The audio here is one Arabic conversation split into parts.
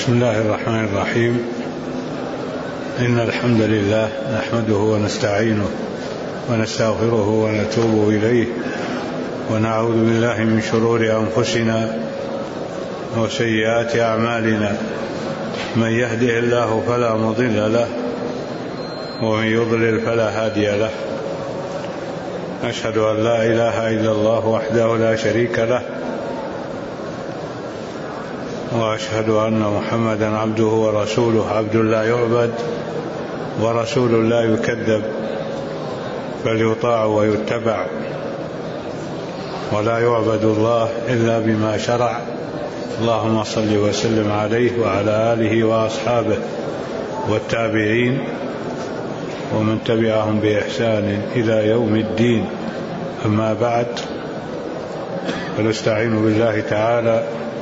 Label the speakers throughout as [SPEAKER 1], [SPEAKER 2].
[SPEAKER 1] بسم الله الرحمن الرحيم. إن الحمد لله نحمده ونستعينه ونستغفره ونتوب إليه ونعوذ بالله من شرور أنفسنا وسيئات أعمالنا. من يهده الله فلا مضل له ومن يضلل فلا هادي له. أشهد أن لا إله إلا الله وحده لا شريك له، وأشهد أن محمدا عبده ورسوله، عبد لا يعبد ورسول لا يكذب، فليطاع ويتبع، ولا يعبد الله إلا بما شرع. اللهم صل وسلم عليه وعلى آله وأصحابه والتابعين ومن تبعهم بإحسان إلى يوم الدين. أما بعد، فنستعين بالله تعالى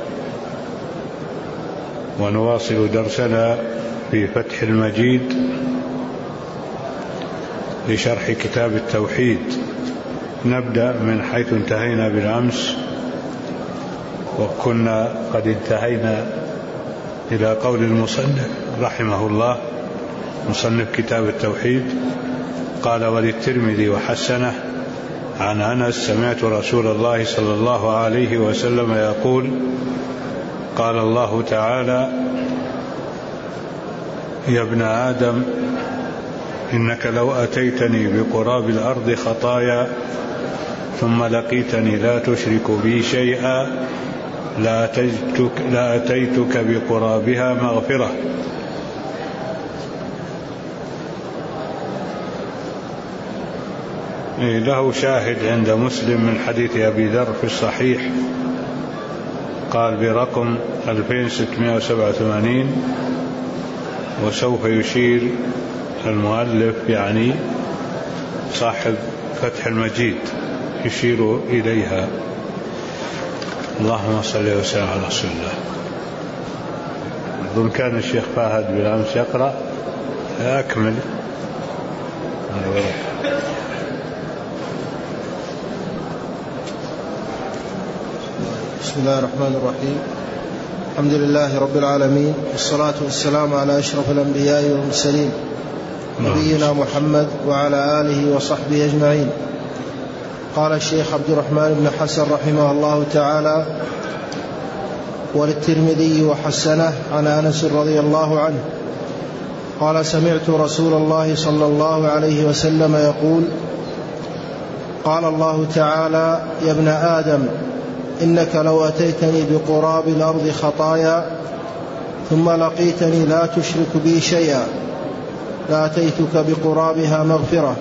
[SPEAKER 1] ونواصل درسنا في فتح المجيد لشرح كتاب التوحيد. نبدأ من حيث انتهينا بالأمس، وكنا قد انتهينا إلى قول المصنف رحمه الله، مصنف كتاب التوحيد، قال: وللترمذي وحسنه عن أنس: سمعت رسول الله صلى الله عليه وسلم يقول: قال الله تعالى: يا ابن آدم، إنك لو أتيتني بقراب الأرض خطايا ثم لقيتني لا تشرك بي شيئا لأتيتك بقرابها مغفرة. له شاهد عند مسلم من حديث أبي ذر في الصحيح، قال برقم 2687، وسوف يشير المؤلف يعني صاحب فتح المجيد يشير إليها. اللهم صل وسلم على رسول الله. أظن كان الشيخ فهد بالأمس يقرأ، أكمل.
[SPEAKER 2] بسم الله الرحمن الرحيم. الحمد لله رب العالمين، والصلاة والسلام على أشرف الأنبياء والمرسلين، نبينا محمد وعلى آله وصحبه أجمعين. قال الشيخ عبد الرحمن بن حسن رحمه الله تعالى: وللترمذي وحسنه عن أنس رضي الله عنه قال: سمعت رسول الله صلى الله عليه وسلم يقول: قال الله تعالى: يا ابن آدم، إنك لو أتيتني بقراب الأرض خطايا ثم لقيتني لا تشرك بي شيئا لأتيتك بقرابها مغفرة.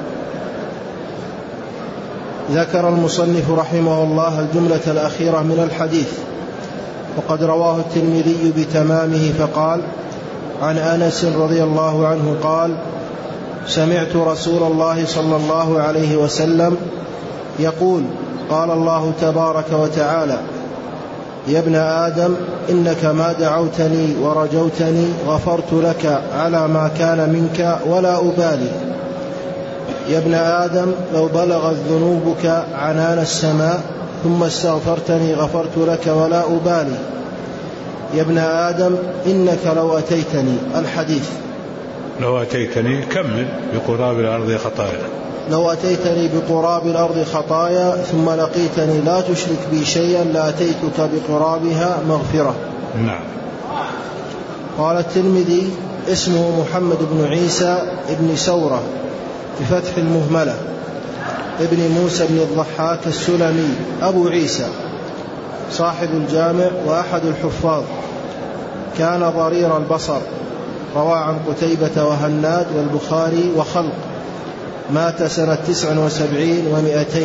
[SPEAKER 2] ذكر المصنف رحمه الله الجملة الأخيرة من الحديث، وقد رواه الترمذي بتمامه، فقال: عن أنس رضي الله عنه قال: سمعت رسول الله صلى الله عليه وسلم يقول: قال الله تبارك وتعالى: يا ابن آدم، إنك ما دعوتني ورجوتني غفرت لك على ما كان منك ولا أبالي. يا ابن آدم، لو بلغت ذنوبك عنان السماء ثم استغفرتني غفرت لك ولا أبالي. يا ابن آدم، إنك لو أتيتني. الحديث.
[SPEAKER 1] لو أتيتني كمل بقراب الأرض خطايا.
[SPEAKER 2] لو أتيتني بقراب الأرض خطايا ثم لقيتني لا تشرك بي شيئا لأتيتك بقرابها مغفرة.
[SPEAKER 1] نعم.
[SPEAKER 2] قال الترمذي: اسمه محمد بن عيسى ابن سورة بفتح المهملة، ابن موسى بن الضحاك السلمي، أبو عيسى، صاحب الجامع وأحد الحفاظ، كان ضرير البصر، روى عن قتيبة وهناد والبخاري وخلق، مات سنة 79 و200.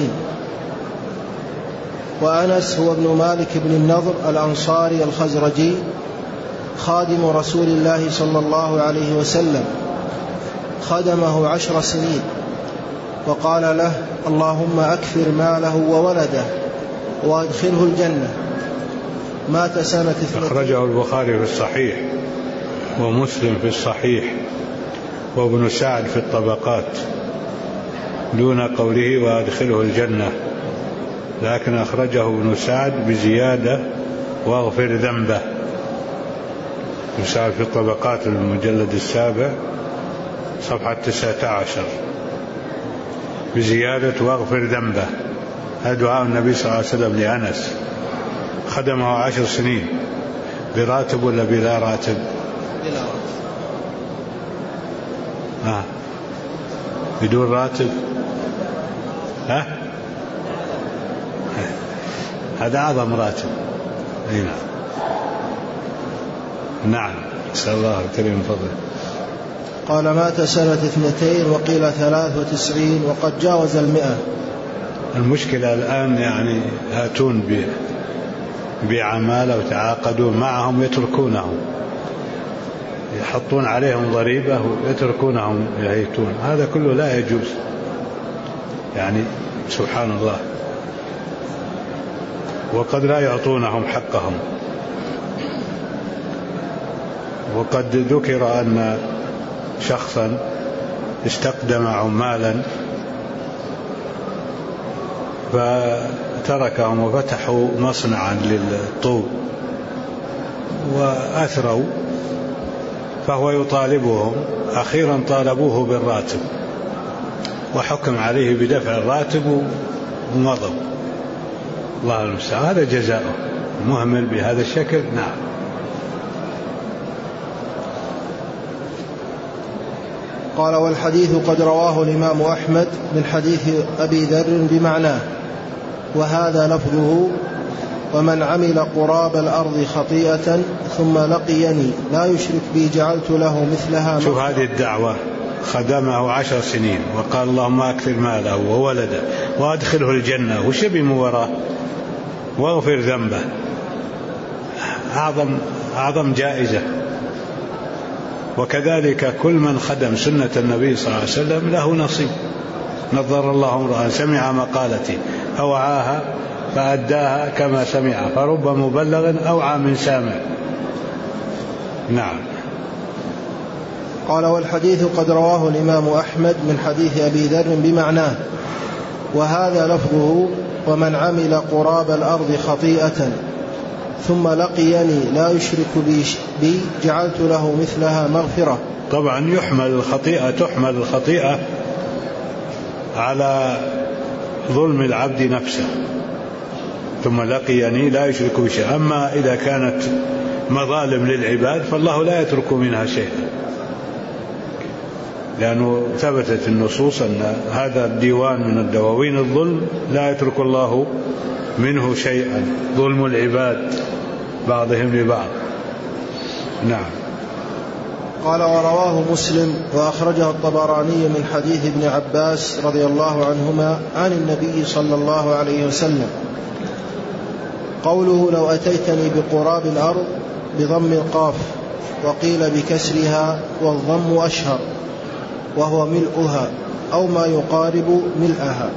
[SPEAKER 2] وأنس هو ابن مالك بن النضر الأنصاري الخزرجي، خادم رسول الله صلى الله عليه وسلم، خدمه 10 سنين، وقال له: اللهم أكثر ماله وولده وأدخله الجنة. مات سنة 2.
[SPEAKER 1] أخرجه البخاري في الصحيح، ومسلم في الصحيح، وابن سعد في الطبقات، دون قوله وأدخله الجنة، لكن أخرجه ابن سعد بزيادة: واغفر ذنبه. يسار في الطبقات المجلد 7 صفحة 19 بزيادة واغفر ذنبه. هذا دعاء النبي صلى الله عليه وسلم لأنس، خدمه 10 سنين براتب ولا بلا راتب؟
[SPEAKER 2] بلا راتب.
[SPEAKER 1] بدون راتب. هذا أعظم راتب. نعم. نسأل الله الكريم من فضله.
[SPEAKER 2] قال مات سنة 2 وقيل 93 وقد جاوز 100.
[SPEAKER 1] المشكلة الآن يعني هاتون بعمالة وتعاقدوا معهم يتركونهم، يحطون عليهم ضريبة ويتركونهم يعيشون. هذا كله لا يجوز، يعني سبحان الله. وقد لا يعطونهم حقهم. وقد ذكر أن شخصا استقدم عمالا فتركهم وفتحوا مصنعا للطوب وأثروا، فهو يطالبهم. أخيرا طالبوه بالراتب وحكم عليه بدفع الراتب ومضوا. الله المستعان. هذا جزاؤه، مهمل بهذا الشكل. نعم.
[SPEAKER 2] قال والحديث قد رواه الإمام أحمد من حديث أبي ذر بمعناه، وهذا لفظه: ومن عمل قراب الأرض خطيئة ثم لقيني لا يشرك بي جعلت له مثلها.
[SPEAKER 1] شوف هذه الدعوة، خدمه 10 سنين وقال اللهم أكثر ماله وولده وأدخله الجنة، وشبه وراه واغفر ذنبه. أعظم جائزة. وكذلك كل من خدم سنة النبي صلى الله عليه وسلم له نصيب. نظر الله امرأ سمع مقالتي أوعاها فأداها كما سمع، فرب مبلغ أوعى من سامع. نعم.
[SPEAKER 2] قال والحديث قد رواه الإمام أحمد من حديث أبي ذر بمعناه، وهذا لفظه: ومن عمل قراب الأرض خطيئة ثم لقيني لا يشرك بي جعلت له مثلها مغفرة.
[SPEAKER 1] طبعا تحمل الخطيئة على ظلم العبد نفسه، ثم لقيني لا يشرك بي شيئا. أما إذا كانت مظالم للعباد فالله لا يترك منها شيئا، لأنه ثبتت النصوص أن هذا الديوان من الدواوين الظلم لا يترك الله منه شيئا، ظلم العباد بعضهم لبعض. نعم.
[SPEAKER 2] قال ورواه مسلم وأخرجه الطبراني من حديث ابن عباس رضي الله عنهما عن النبي صلى الله عليه وسلم قوله: لو أتيتني بقراب الأرض بضم القاف، وقيل بكسرها والضم أشهر، وهو ملؤها أو ما يقارب ملئها.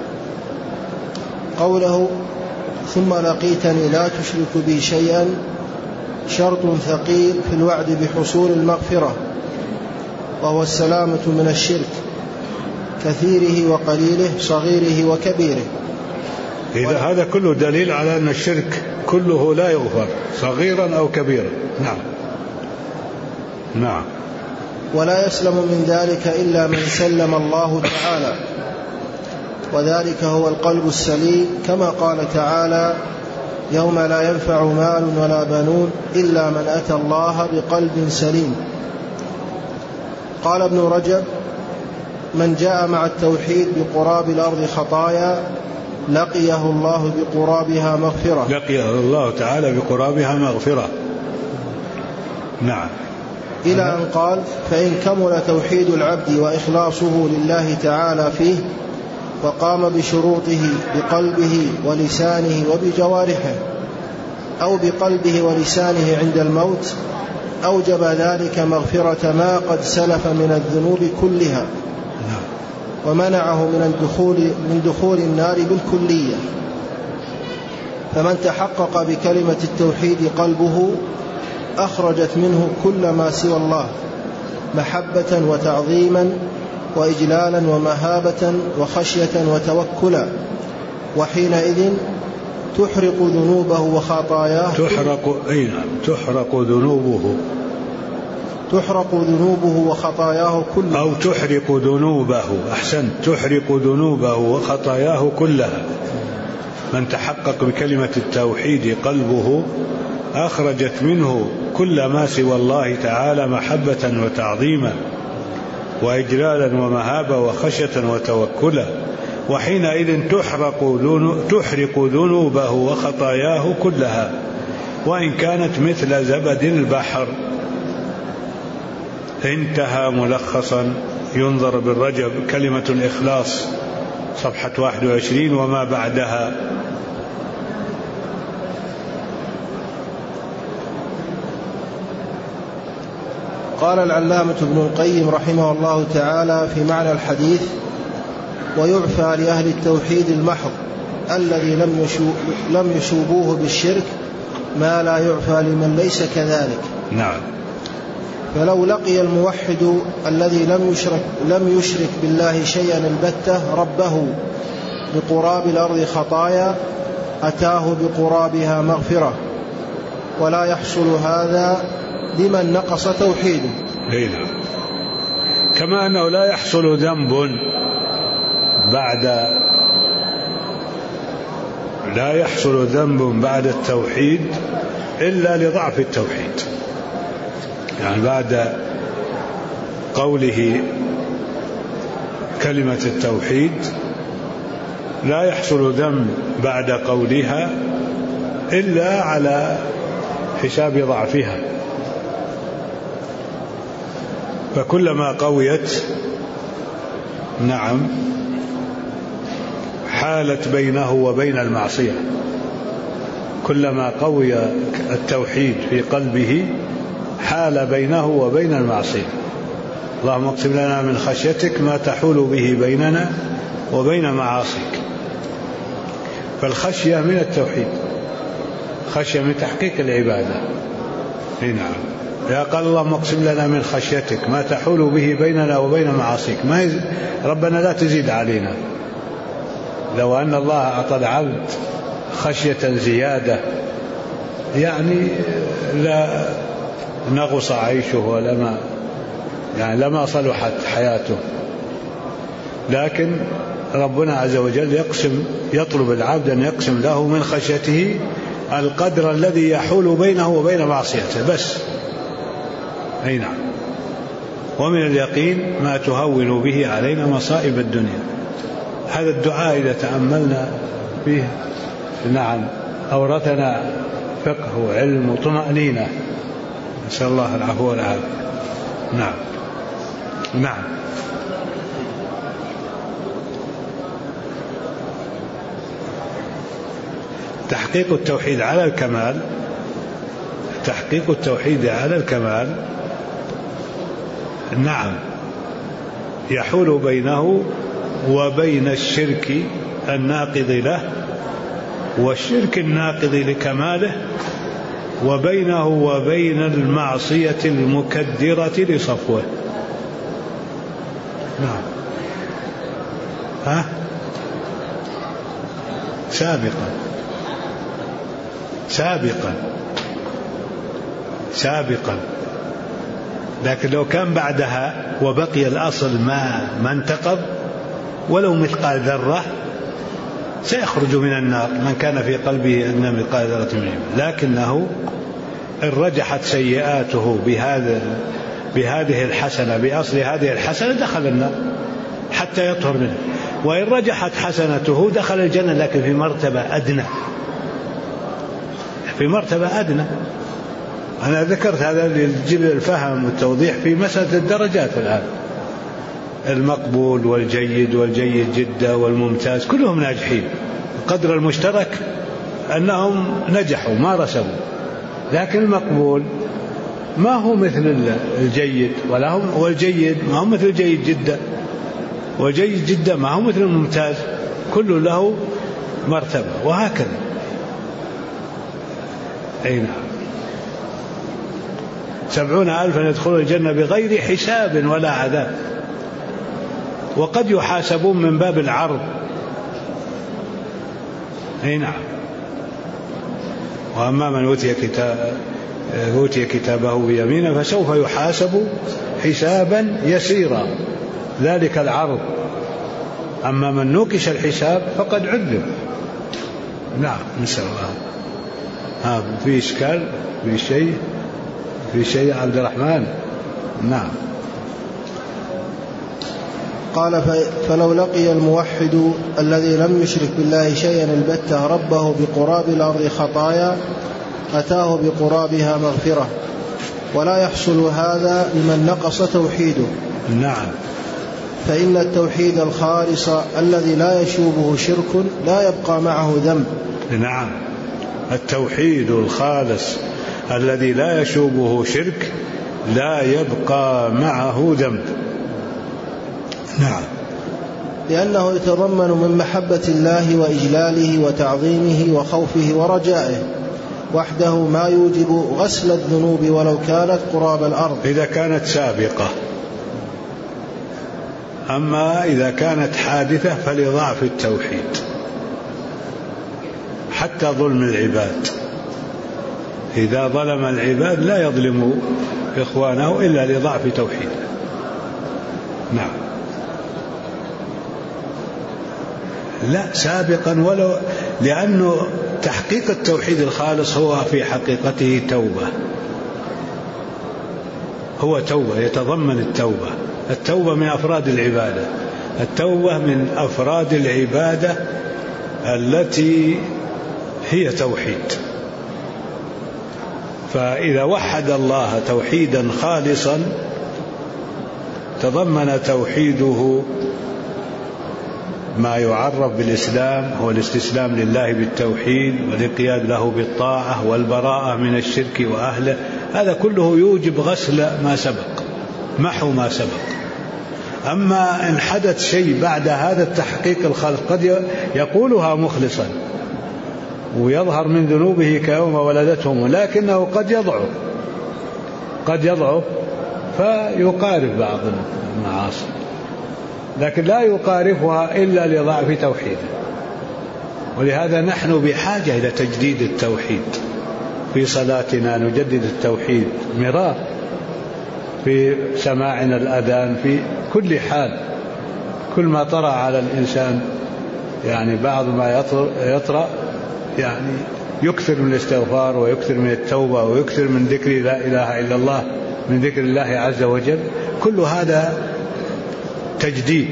[SPEAKER 2] قوله ثم لقيتني لا تشرك بي شيئا شرط ثقيل في الوعد بحصول المغفرة، وهو السلامة من الشرك كثيره وقليله صغيره وكبيره.
[SPEAKER 1] إذا هذا كله دليل على أن الشرك كله لا يغفر صغيرا أو كبيرا. نعم. نعم.
[SPEAKER 2] ولا يسلم من ذلك إلا من سلم الله تعالى، وذلك هو القلب السليم، كما قال تعالى: يوم لا ينفع مال ولا بنون إلا من أتى الله بقلب سليم. قال ابن رجب: من جاء مع التوحيد بقراب الأرض خطايا لقيه الله بقرابها مغفرة.
[SPEAKER 1] لقيه الله تعالى بقرابها مغفرة. نعم.
[SPEAKER 2] إلى أن قال: فإن كمل توحيد العبد وإخلاصه لله تعالى فيه وقام بشروطه بقلبه ولسانه وبجوارحه، أو بقلبه ولسانه عند الموت، أوجب ذلك مغفرة ما قد سلف من الذنوب كلها، ومنعه من دخول النار بالكلية. فمن تحقق بكلمة التوحيد قلبه أخرجت منه كل ما سوى الله محبة وتعظيما وإجلالا ومهابة وخشية وتوكلا، وحينئذ تحرق ذنوبه وخطاياه.
[SPEAKER 1] تحرق ذنوبه
[SPEAKER 2] تحرق ذنوبه وخطاياه كلها،
[SPEAKER 1] أو تحرق ذنوبه، أحسن، تحرق ذنوبه وخطاياه كلها. من تحقق بكلمة التوحيد قلبه أخرجت منه كل ما سوى الله تعالى محبة وتعظيما وإجلالا ومهابة وخشية وتوكلا، وحينئذ تحرق ذنوبه وخطاياه كلها وإن كانت مثل زبد البحر. انتهى ملخصا ينظر بالرجب كلمة الإخلاص صفحة 21 وما بعدها.
[SPEAKER 2] قال العلامة ابن القيم رحمه الله تعالى في معنى الحديث: ويعفى لأهل التوحيد المحض الذي لم يشوبوه بالشرك ما لا يعفى لمن ليس كذلك.
[SPEAKER 1] نعم.
[SPEAKER 2] فلو لقي الموحد الذي لم يشرك بالله شيئا البتة ربه بقراب الأرض خطايا أتاه بقرابها مغفرة، ولا يحصل هذا لمن نقص توحيده.
[SPEAKER 1] كما أنه لا يحصل ذنب بعد التوحيد إلا لضعف التوحيد. يعني بعد قوله كلمة التوحيد لا يحصل ذنب بعد قولها إلا على حساب ضعفها، فكلما قويت حالت بينه وبين المعصية. كلما قوي التوحيد في قلبه حال بينه وبين المعصية. اللهم اقسم لنا من خشيتك ما تحول به بيننا وبين معاصيك. فالخشية من التوحيد، خشية من تحقيق العبادة. نعم. يا قال اللهم اقسم لنا من خشيتك ما تحول به بيننا وبين معاصيك. ربنا لا تزيد علينا. لو أن الله أعطى العبد خشية زيادة يعني لا نغص عيشه لما صلحت حياته. لكن ربنا عز وجل يطلب العبد أن يقسم له من خشيته القدر الذي يحول بينه وبين معصيته بس. أي نعم. ومن اليقين ما تهون به علينا مصائب الدنيا. هذا الدعاء إذا تأملنا فيه أورثنا فقه وعلم وطمأنينة، نسأل الله العفو والعافية. نعم. تحقيق التوحيد على الكمال يحول بينه وبين الشرك الناقض له والشرك الناقض لكماله، وبينه وبين المعصية المكدرة لصفوه. سابقا. لكن لو كان بعدها وبقي الأصل ما انتقض ولو مثقال ذرة سيخرج من النار من كان في قلبه أدنى مثقال ذرة من إيمان. لكنه إن رجحت سيئاته بهذه الحسنة بأصل هذه الحسنة دخل النار حتى يطهر منه، وإن رجحت حسنته دخل الجنة لكن في مرتبة أدنى. أنا ذكرت هذا للجل الفهم والتوضيح في مسألة الدرجات الآن. المقبول والجيد جدا والممتاز كلهم ناجحين. القدر المشترك أنهم نجحوا ما رسبوا، لكن المقبول ما هو مثل الجيد والجيد ما هو مثل الجيد جدا، والجيد جدا ما هو مثل الممتاز، كل له مرتبة وهكذا. أي نعم. 70,000 يدخلون الجنة بغير حساب ولا عذاب، وقد يحاسبون من باب العرض. أي نعم. وأما من أوتي أوتي كتابه بيمينه فسوف يحاسب حسابا يسيرا، ذلك العرض. أما من نوكش الحساب فقد عذب. نعم، نسأل الله. في إشكال في شيء عبد الرحمن؟ نعم.
[SPEAKER 2] قال فلو لقي الموحد الذي لم يشرك بالله شيئا البتة ربه بقراب الأرض خطايا أتاه بقرابها مغفرة، ولا يحصل هذا لمن نقص توحيده.
[SPEAKER 1] نعم.
[SPEAKER 2] فإن التوحيد الخالص الذي لا يشوبه شرك لا يبقى معه ذنب.
[SPEAKER 1] نعم، التوحيد الخالص الذي لا يشوبه شرك لا يبقى معه ذنب. نعم.
[SPEAKER 2] لأنه يتضمن من محبة الله وإجلاله وتعظيمه وخوفه ورجائه وحده ما يوجب غسل الذنوب ولو كانت قراب الأرض
[SPEAKER 1] إذا كانت سابقة. أما إذا كانت حادثة فلضعف التوحيد، حتى ظلم العباد. إذا ظلم العباد لا يظلم إخوانه إلا لضعف توحيده. نعم. لا، سابقا، ولو لأنه تحقيق التوحيد الخالص هو في حقيقته توبة، هو توبة، يتضمن التوبة. التوبة من أفراد العبادة، التوبة من أفراد العبادة التي هي توحيد. فإذا وحد الله توحيدا خالصا تضمن توحيده ما يعرف بالإسلام، هو الاستسلام لله بالتوحيد والانقياد له بالطاعة والبراءة من الشرك وأهله. هذا كله يوجب غسل ما سبق، محو ما سبق. أما إن حدث شيء بعد هذا التحقيق الخالص قد يقولها مخلصا ويظهر من ذنوبه كيوم ولدتهم، لكنه قد يضعف فيقارف بعض المعاصي، لكن لا يقارفها إلا لضعف توحيده. ولهذا نحن بحاجة إلى تجديد التوحيد. في صلاتنا نجدد التوحيد مرار، في سماعنا الأذان، في كل حال. كل ما طرأ على الإنسان يعني بعض ما يطرأ يعني يكثر من الاستغفار ويكثر من التوبة ويكثر من ذكر لا إله إلا الله، من ذكر الله عز وجل. كل هذا تجديد،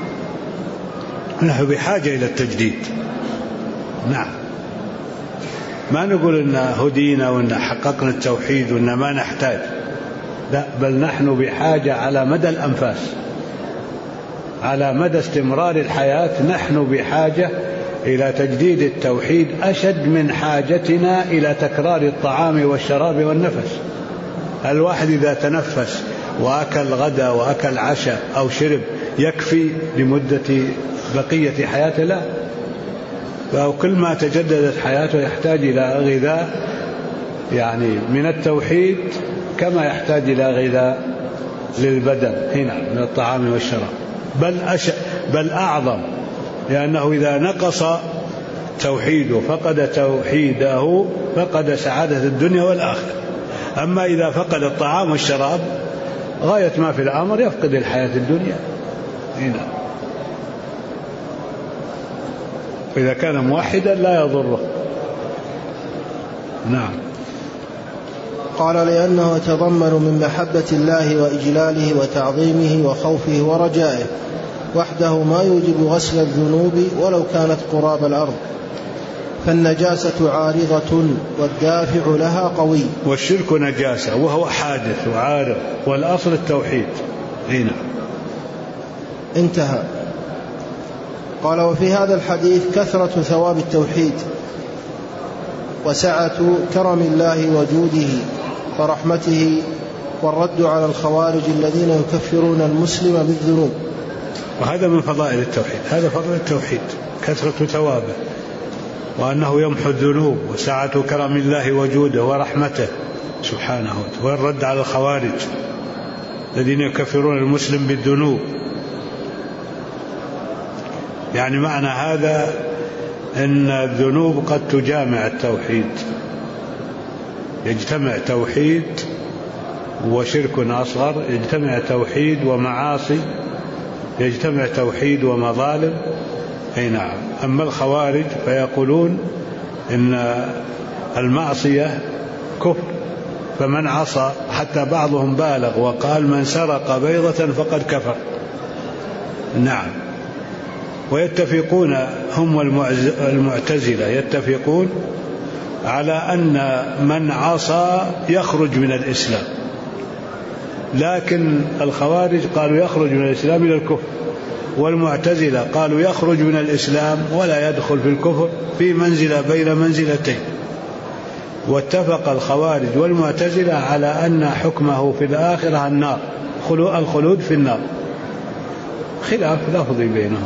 [SPEAKER 1] نحن بحاجة إلى التجديد. نعم. ما نقول إن هدينا وإن حققنا التوحيد وإن ما نحتاج، لا، بل نحن بحاجة على مدى الأنفاس، على مدى استمرار الحياة نحن بحاجة إلى تجديد التوحيد أشد من حاجتنا إلى تكرار الطعام والشراب والنفس. الواحد إذا تنفس وأكل غدا وأكل عشاء أو شرب يكفي لمدة بقية حياته؟ لا، فكل ما تجددت حياته يحتاج إلى غذاء يعني من التوحيد كما يحتاج إلى غذاء للبدن هنا من الطعام والشراب، بل أعظم، لأنه إذا نقص توحيده فقد توحيده فقد سعادة الدنيا والآخرة. أما إذا فقد الطعام والشراب غاية ما في الأمر يفقد الحياة الدنيا هنا. وإذا كان موحدا لا يضره. نعم.
[SPEAKER 2] قال لأنه يتضمن من محبة الله وإجلاله وتعظيمه وخوفه ورجائه وحده ما يوجب غسل الذنوب ولو كانت قراب الأرض، فالنجاسة عارضة والدافع لها قوي.
[SPEAKER 1] والشرك نجاسة وهو حادث وعارض، والأصل التوحيد. هنا
[SPEAKER 2] انتهى. قال وفي هذا الحديث كثرة ثواب التوحيد وسعة كرم الله وجوده ورحمته والرد على الخوارج الذين يكفرون المسلم بالذنوب.
[SPEAKER 1] وهذا من فضائل التوحيد، هذا فضل التوحيد، كثرة ثوابه، وأنه يمحو الذنوب، وسعة كرم الله وجوده ورحمته سبحانه وتعالى، والرد على الخوارج الذين يكفرون المسلم بالذنوب. يعني معنى هذا أن الذنوب قد تجامع التوحيد، يجتمع توحيد وشرك أصغر، يجتمع توحيد ومعاصي، يجتمع توحيد ومظالم. أي نعم. أما الخوارج فيقولون إن المعصية كفر، فمن عصى، حتى بعضهم بالغ وقال من سرق بيضة فقد كفر. نعم. ويتفقون هم والمعتزلة يتفقون على أن من عصى يخرج من الإسلام، لكن الخوارج قالوا يخرج من الإسلام إلى الكفر، والمعتزلة قالوا يخرج من الإسلام ولا يدخل في الكفر، في منزلة بين منزلتين. واتفق الخوارج والمعتزلة على أن حكمه في الآخرة النار، الخلود في النار، خلاف لفظي بينهم.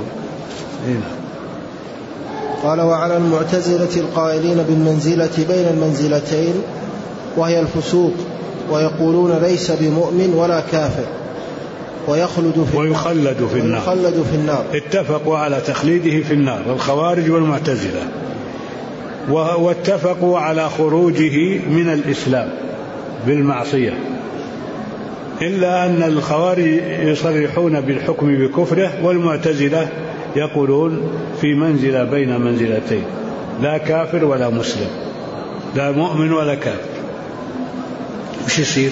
[SPEAKER 2] قال: وعلى المعتزلة القائلين بالمنزلة بين المنزلتين وهي الفسوق، ويقولون ليس بمؤمن ولا كافر ويخلد في النار.
[SPEAKER 1] اتفقوا على تخليده في النار الخوارج والمعتزلة، واتفقوا على خروجه من الإسلام بالمعصية، إلا أن الخوارج يصرحون بالحكم بكفره، والمعتزلة يقولون في منزلة بين منزلتين، لا كافر ولا مسلم، لا مؤمن ولا كافر. وش يصير؟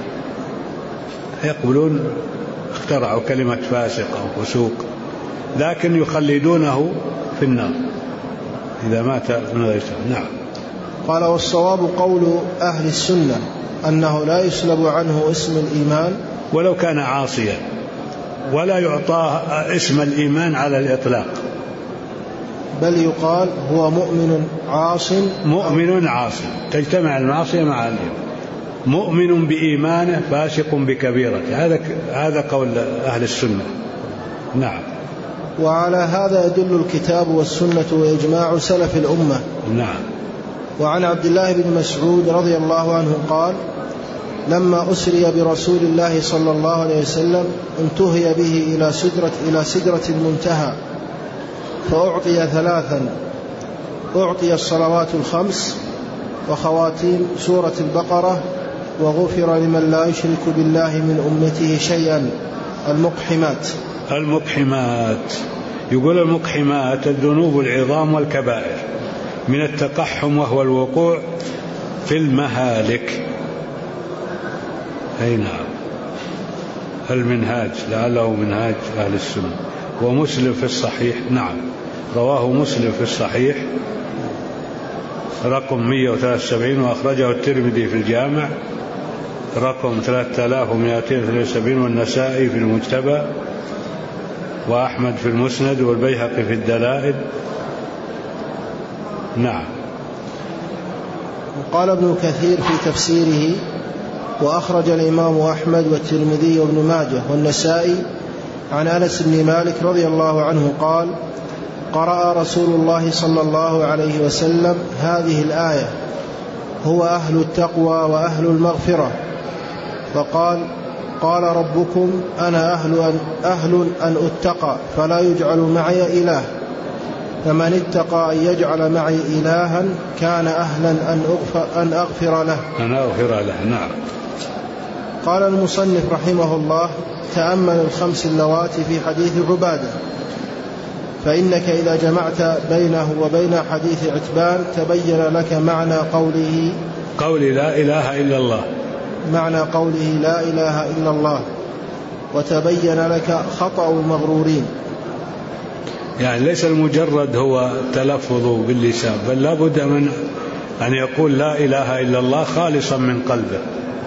[SPEAKER 1] يقولون اخترعوا كلمة فاسق أو فسوق، لكن يخلدونه في النار إذا مات من غير سبب. نعم.
[SPEAKER 2] قال: والصواب قول أهل السنة أنه لا يسلب عنه اسم الإيمان
[SPEAKER 1] ولو كان عاصيا، ولا يعطاه اسم الإيمان على الإطلاق،
[SPEAKER 2] بل يقال هو مؤمن عاص،
[SPEAKER 1] تجتمع المعصية مع الإيمان، مؤمن بإيمانه فاسق بكبيرته. هذا قول أهل السنة. نعم.
[SPEAKER 2] وعلى هذا يدل الكتاب والسنة وإجماع سلف الأمة.
[SPEAKER 1] نعم.
[SPEAKER 2] وعن عبد الله بن مسعود رضي الله عنه قال: لما أسري برسول الله صلى الله عليه وسلم انتهي به إلى سدرة المنتهى، فأعطي ثلاثا: أعطي الصلوات الخمس وخواتيم سورة البقرة، وغفر لمن لا يشرك بالله من أمته شيئا.
[SPEAKER 1] المقحمات يقول المقحمات الذنوب العظام والكبائر من التقحم، وهو الوقوع في المهالك. أي نعم. المنهاج لعله منهاج أهل السنة. ومسلم في الصحيح. نعم. رواه مسلم في الصحيح رقم 173، وأخرجه الترمذي في الجامع رقم 3273، والنسائي في المجتبى، وأحمد في المسند، والبيهقي في الدلائل. نعم.
[SPEAKER 2] قال ابن كثير في تفسيره: وأخرج الإمام أحمد والترمذي وابن ماجه والنسائي عن أنس بن مالك رضي الله عنه قال: قرأ رسول الله صلى الله عليه وسلم هذه الآية: هو أهل التقوى وأهل المغفرة، فقال: قال ربكم أنا أهل أن أتقى فلا يجعل معي إله، فمن اتقى أن يجعل معي إلها كان أهلا أن أغفر له.
[SPEAKER 1] نعم.
[SPEAKER 2] قال المصنف رحمه الله: تأمل الخمس اللواتي في حديث عبادة، فإنك إذا جمعت بينه وبين حديث عتبان تبين لك معنى
[SPEAKER 1] قول لا إله إلا الله،
[SPEAKER 2] معنى قوله لا إله إلا الله، وتبين لك خطأ المغرورين.
[SPEAKER 1] يعني ليس المجرد هو تلفظ باللسان، بل لا بد من أن يقول لا إله إلا الله خالصا من قلبه،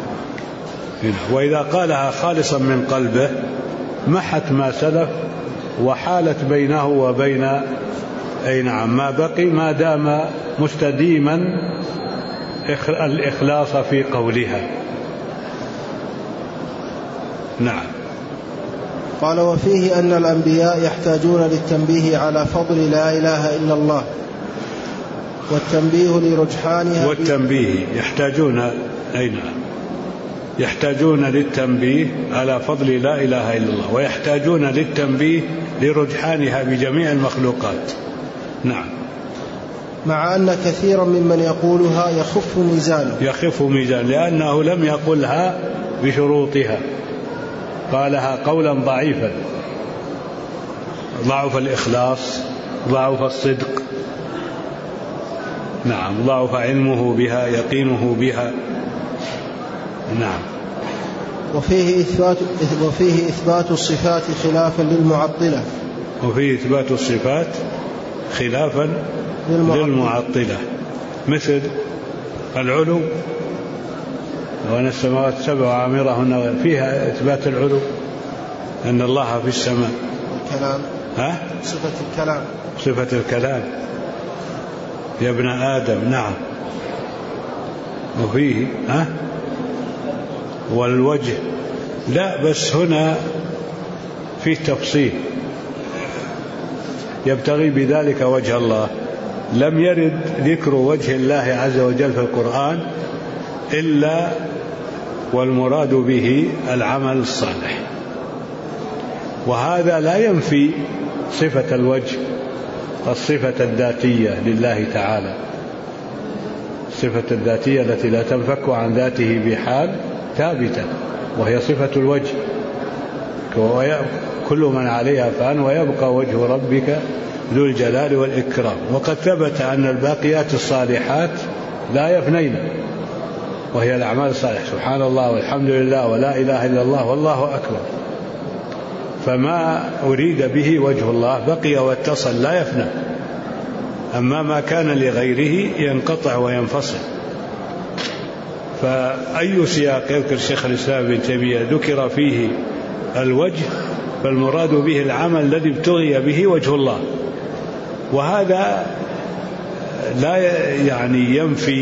[SPEAKER 1] وإذا قالها خالصا من قلبه محت ما سلف وحالت بينه وبين ما بقي، ما دام مستديما الإخلاص في قولها. نعم.
[SPEAKER 2] قال: وفيه أن الأنبياء يحتاجون للتنبيه على فضل لا إله إلا الله، والتنبيه لرجحانها،
[SPEAKER 1] والتنبيه يحتاجون للتنبيه على فضل لا إله إلا الله، ويحتاجون للتنبيه لرجحانها بجميع المخلوقات. نعم.
[SPEAKER 2] مع أن كثيرا ممن يقولها يخف ميزانه
[SPEAKER 1] لأنه لم يقلها بشروطها، قالها قولا ضعيفا، ضعف الإخلاص، ضعف الصدق، نعم، ضعف علمه بها، يقينه بها، نعم.
[SPEAKER 2] وفيه إثبات الصفات خلافا للمعطلة،
[SPEAKER 1] للمعطلة، مثل العلو، وأن السماوات سبع عامرهن، فيها إثبات العلو، أن الله في السماء.
[SPEAKER 2] الكلام،
[SPEAKER 1] صفة الكلام يا ابن آدم، نعم. وفيه والوجه، لا، بس هنا في تفصيل، يبتغي بذلك وجه الله. لم يرد ذكر وجه الله عز وجل في القرآن إلا والمراد به العمل الصالح، وهذا لا ينفي صفة الوجه، الصفة الذاتية لله تعالى، الصفة الذاتية التي لا تنفك عن ذاته بحال ثابتة، وهي صفة الوجه. كل من عليها فان ويبقى وجه ربك ذو الجلال والإكرام. وقد ثبت أن الباقيات الصالحات لا يفنين، وهي الأعمال الصالحة، سبحان الله والحمد لله ولا إله إلا الله والله أكبر. فما أريد به وجه الله بقي واتصل لا يفنى، أما ما كان لغيره ينقطع وينفصل. فأي سياق يذكر شيخ الإسلام ابن تيمية ذكر فيه الوجه فالمراد به العمل الذي ابتغي به وجه الله، وهذا لا يعني ينفي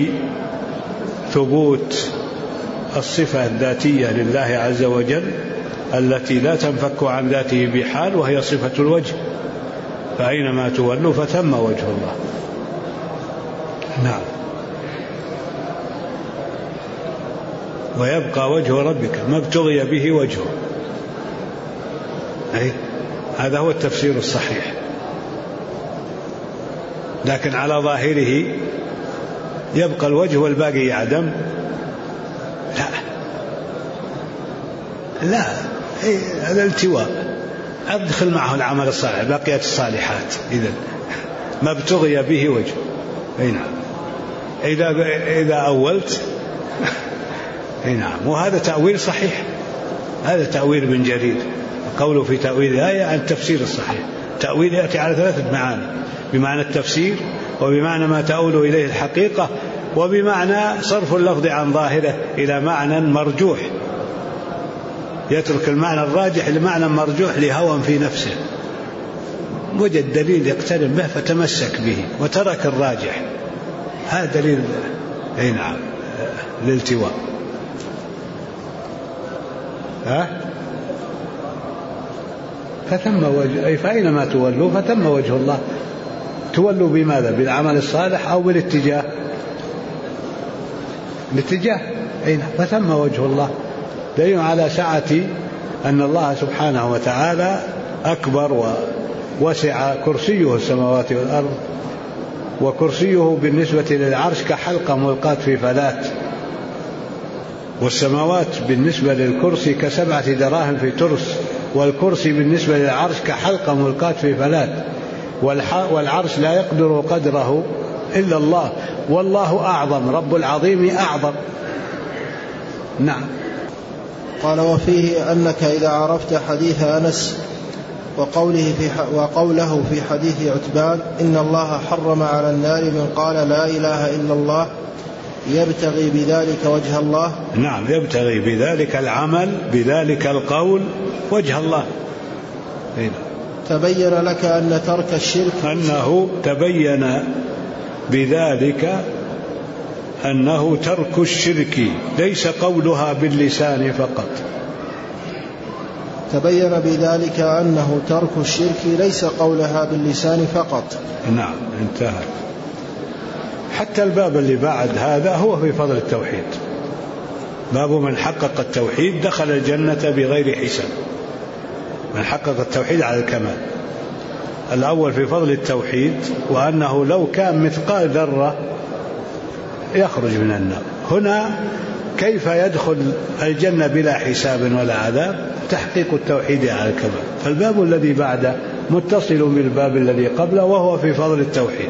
[SPEAKER 1] ثبوت الصفة الذاتية لله عز وجل التي لا تنفك عن ذاته بحال، وهي صفة الوجه، فأينما تولوا فثم وجه الله. نعم. ويبقى وجه ربك ما ابتغي به وجهه، هذا هو التفسير الصحيح. لكن على ظاهره يبقى الوجه والباقي يعدم، لا، هذا التواء، أدخل معه العمل الصالح، بقية الصالحات، إذن ما ابتغي به وجه. نعم، إذا أولت نعم. وهذا تأويل صحيح، هذا تأويل ابن جرير، قوله في تأويل الآية عن التفسير الصحيح. تأويل يأتي على 3 معاني: بمعنى التفسير، وبمعنى ما تؤول إليه الحقيقة، وبمعنى صرف اللفظ عن ظاهره إلى معنى مرجوح، يترك المعنى الراجح لمعنى مرجوح لهوى في نفسه، وجد دليل يقترن به فتمسك به وترك الراجح. هذا دليل نعم الالتواء. فثم وجه، أي فأينما تولوا فثم وجه الله. تولوا بماذا؟ بالعمل الصالح أو بالاتجاه؟ الاتجاه، فثم وجه الله، دليل على سعة أن الله سبحانه وتعالى أكبر ووسع كرسيه السماوات والأرض، وكرسيه بالنسبة للعرش كحلقة ملقاة في فلات، والسماوات بالنسبة للكرسي ك7 دراهم في ترس، والكرسي بالنسبة للعرش كحلقة ملقاة في فلات، والعرش لا يقدر قدره إلا الله، والله أعظم، رب العظيم أعظم. نعم.
[SPEAKER 2] قال: وفيه أنك إذا عرفت حديث أنس وقوله في حديث عتبان إن الله حرم على النار من قال لا إله إلا الله يبتغي بذلك وجه الله.
[SPEAKER 1] نعم، يبتغي بذلك العمل، بذلك القول وجه الله.
[SPEAKER 2] تبين لك أن ترك الشرك،
[SPEAKER 1] أنه تبين بذلك أنه ترك الشرك ليس قولها باللسان فقط.
[SPEAKER 2] تبين بذلك أنه ترك الشرك ليس قولها باللسان فقط.
[SPEAKER 1] نعم، انتهى. حتى الباب اللي بعد هذا هو في فضل التوحيد، باب من حقق التوحيد دخل الجنة بغير حساب، من حقق التوحيد على الكمال. الأول في فضل التوحيد، وأنه لو كان مثقال ذرة يخرج من النار. هنا كيف يدخل الجنة بلا حساب ولا عذاب؟ تحقيق التوحيد على الكمال. فالباب الذي بعده متصل بالباب الذي قبله وهو في فضل التوحيد،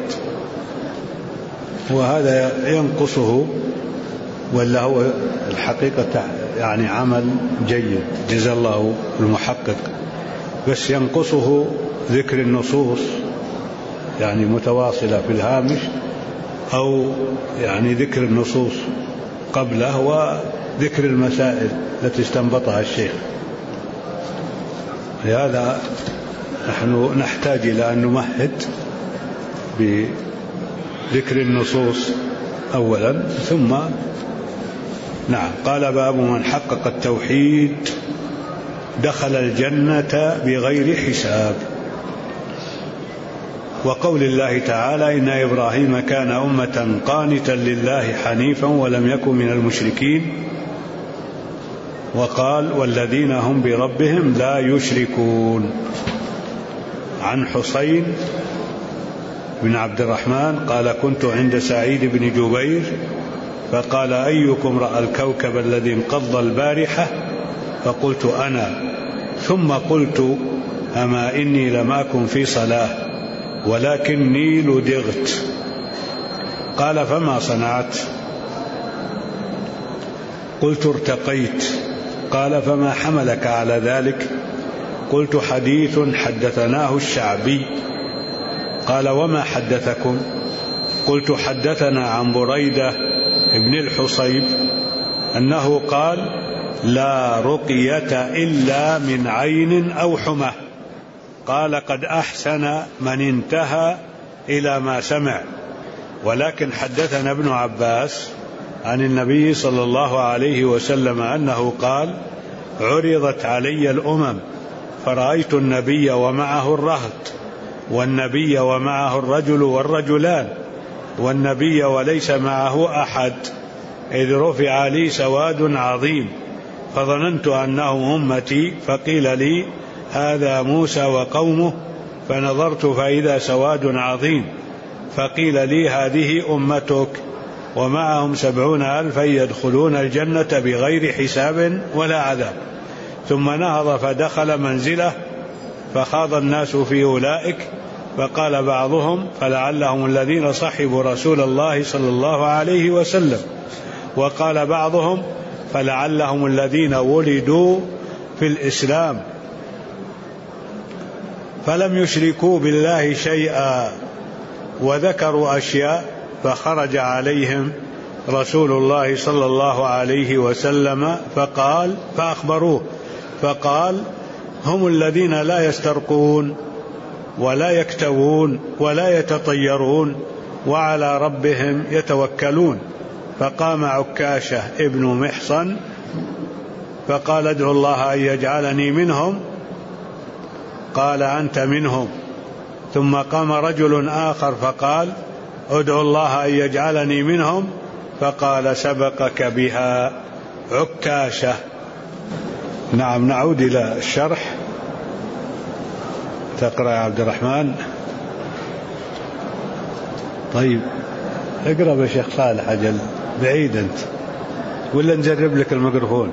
[SPEAKER 1] وهذا ينقصه، ولا هو الحقيقة يعني عمل جيد جزا الله المحقق، بس ينقصه ذكر النصوص يعني متواصلة في الهامش، أو يعني ذكر النصوص قبله وذكر المسائل التي استنبطها الشيخ. لهذا نحن نحتاج إلى أن نمهد بذكر النصوص أولا ثم نعم. قال باب من حقق التوحيد دخل الجنة بغير حساب. وقول الله تعالى إن إبراهيم كان أمة قانتا لله حنيفا ولم يكن من المشركين. وقال والذين هم بربهم لا يشركون. عن حسين بن عبد الرحمن قال كنت عند سعيد بن جبير فقال أيكم رأى الكوكب الذي انقض البارحة؟ فقلت أنا، ثم قلت أما إني لم أكن في صلاة ولكني لدغت. قال فما صنعت؟ قلت ارتقيت. قال فما حملك على ذلك؟ قلت حديث حدثناه الشعبي. قال وما حدثكم؟ قلت حدثنا عن بريدة ابن الحصيب أنه قال لا رقية إلا من عين أو حمى. قال قد أحسن من انتهى إلى ما سمع. ولكن حدثنا ابن عباس عن النبي صلى الله عليه وسلم أنه قال عرضت علي الأمم فرأيت النبي ومعه الرهط، والنبي ومعه الرجل والرجلان، والنبي وليس معه أحد، إذ رفع لي سواد عظيم فظننت أنه أمتي، فقيل لي هذا موسى وقومه، فنظرت فإذا سواد عظيم، فقيل لي هذه أمتك ومعهم 70,000 يدخلون الجنة بغير حساب ولا عذاب. ثم نهض فدخل منزله فخاض الناس في أولئك، فقال بعضهم فلعلهم الذين صحبوا رسول الله صلى الله عليه وسلم، وقال بعضهم فلعلهم الذين ولدوا في الإسلام فلم يشركوا بالله شيئا، وذكروا أشياء، فخرج عليهم رسول الله صلى الله عليه وسلم فأخبروه فقال هم الذين لا يسترقون ولا يكتوون ولا يتطيرون وعلى ربهم يتوكلون. فقام عكاشة ابن محصن فقال ادعو الله أن يجعلني منهم، قال أنت منهم. ثم قام رجل آخر فقال ادعو الله أن يجعلني منهم، فقال سبقك بها عكاشة. نعم. نعود إلى الشرح. تقرأ يا عبد الرحمن؟ طيب اقرأ يا شيخ صالح، أجل بعيد أنت، ولا نجرب لك الميكروفون؟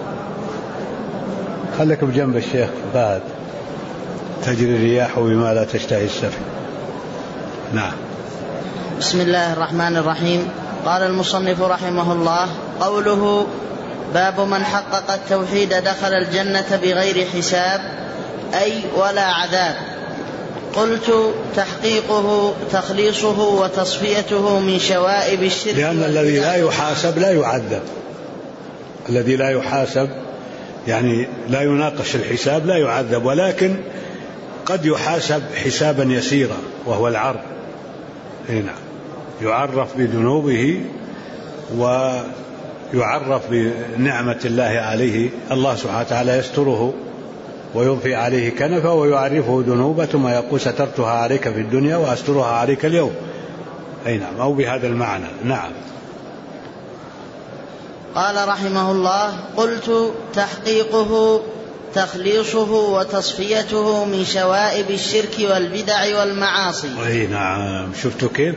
[SPEAKER 1] خليك بجنب الشيخ بعد. تجري الرياح بما لا تشتهي السفن. نعم.
[SPEAKER 3] بسم الله الرحمن الرحيم. قال المصنف رحمه الله قوله باب من حقق التوحيد دخل الجنة بغير حساب أي ولا عذاب. قلت تحقيقه تخليصه وتصفيته من شوائب الشرك،
[SPEAKER 1] لأن الذي لا يحاسب لا يعذب. الذي لا يحاسب يعني لا يناقش الحساب لا يعذب، ولكن قد يحاسب حسابا يسيرا وهو العرض. هنا يعرف بذنوبه ويعرف بنعمة الله عليه. الله سبحانه وتعالى يستره ويضفي عليه كنفه ويعرفه ذنوبه ثم يقول سترتها عليك في الدنيا وأسترها عليك اليوم. أي نعم، أو بهذا المعنى. نعم.
[SPEAKER 3] قال رحمه الله قلت تحقيقه تخليصه وتصفيته من شوائب الشرك والبدع والمعاصي.
[SPEAKER 1] أي نعم، شفتوا كيف؟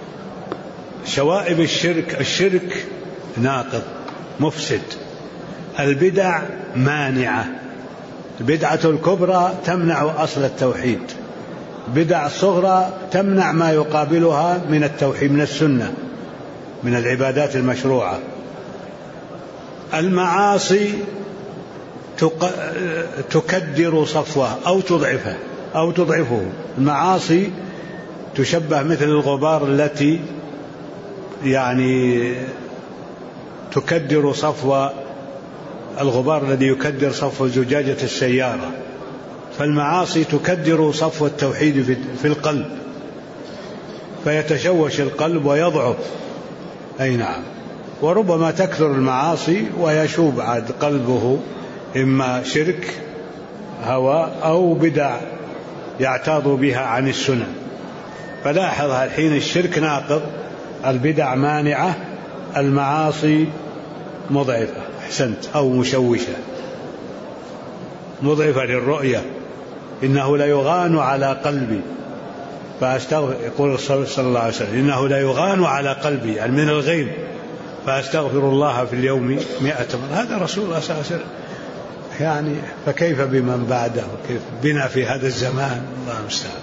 [SPEAKER 1] شوائب الشرك ناقض مفسد، البدع مانعة، البدعة الكبرى تمنع أصل التوحيد، بدع الصغرى تمنع ما يقابلها من التوحيد، من السنة، من العبادات المشروعة. المعاصي تكدر صفوه أو تضعفه. المعاصي تشبه مثل الغبار التي يعني تكدر صفو الغبار الذي يكدر صفو زجاجة السيارة، فالمعاصي تكدر صفو التوحيد في القلب، فيتشوش القلب ويضعف. أي نعم، وربما تكثر المعاصي ويشوب عاد قلبه إما شرك هوى أو بدع يعتاض بها عن السنة. فلاحظ الحين الشرك ناقض، البدع مانعة، المعاصي مضعفة، أحسنت، أو مشوشة، مضعفة للرؤية. إنه لا يغان على قلبي فأستغفر، يقول صلى الله عليه وسلم إنه لا يغان على قلبي، يعني من الغيب، فأستغفر الله في اليوم 100 مرة. هذا رسول الله صلى الله عليه وسلم، يعني فكيف بمن بعده، كيف بنا في هذا الزمان؟ الله المستعان.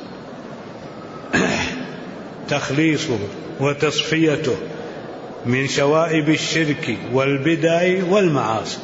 [SPEAKER 1] تخليصه وتصفيته من شوائب الشرك والبدع والمعاصي.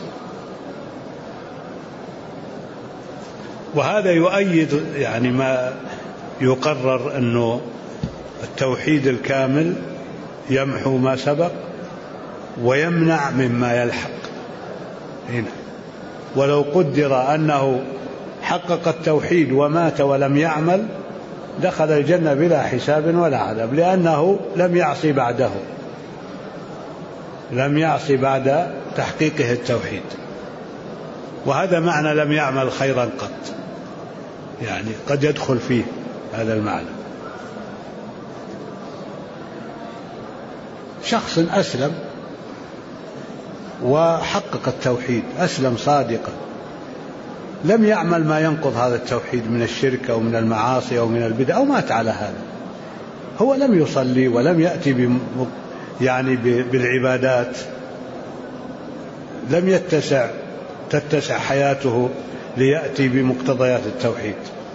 [SPEAKER 1] وهذا يؤيد يعني ما يقرر أنه التوحيد الكامل يمحو ما سبق ويمنع مما يلحق هنا. ولو قدر أنه حقق التوحيد ومات ولم يعمل دخل الجنة بلا حساب ولا عذاب، لأنه لم يعصي بعد تحقيقه التوحيد. وهذا معنى لم يعمل خيرا قط، يعني قد يدخل فيه هذا المعنى. شخص أسلم وحقق التوحيد، أسلم صادقا، لم يعمل ما ينقض هذا التوحيد من الشرك أو من المعاصي أو من البدع، أو مات على هذا، هو لم يصلي ولم يأتي يعني بالعبادات، لم تتسع حياته ليأتي بمقتضيات التوحيد،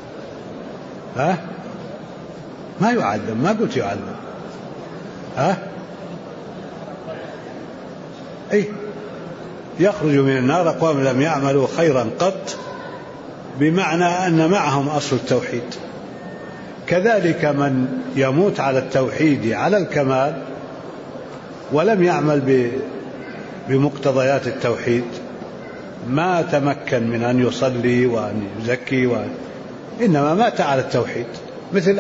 [SPEAKER 1] ما يعذب، ما قلت يعذب، يخرج من النار أقوام لم يعملوا خيرا قط، بمعنى أن معهم أصل التوحيد. كذلك من يموت على التوحيد على الكمال ولم يعمل بمقتضيات التوحيد، ما تمكن من أن يصلي وأن يزكي إنما مات على التوحيد. مثل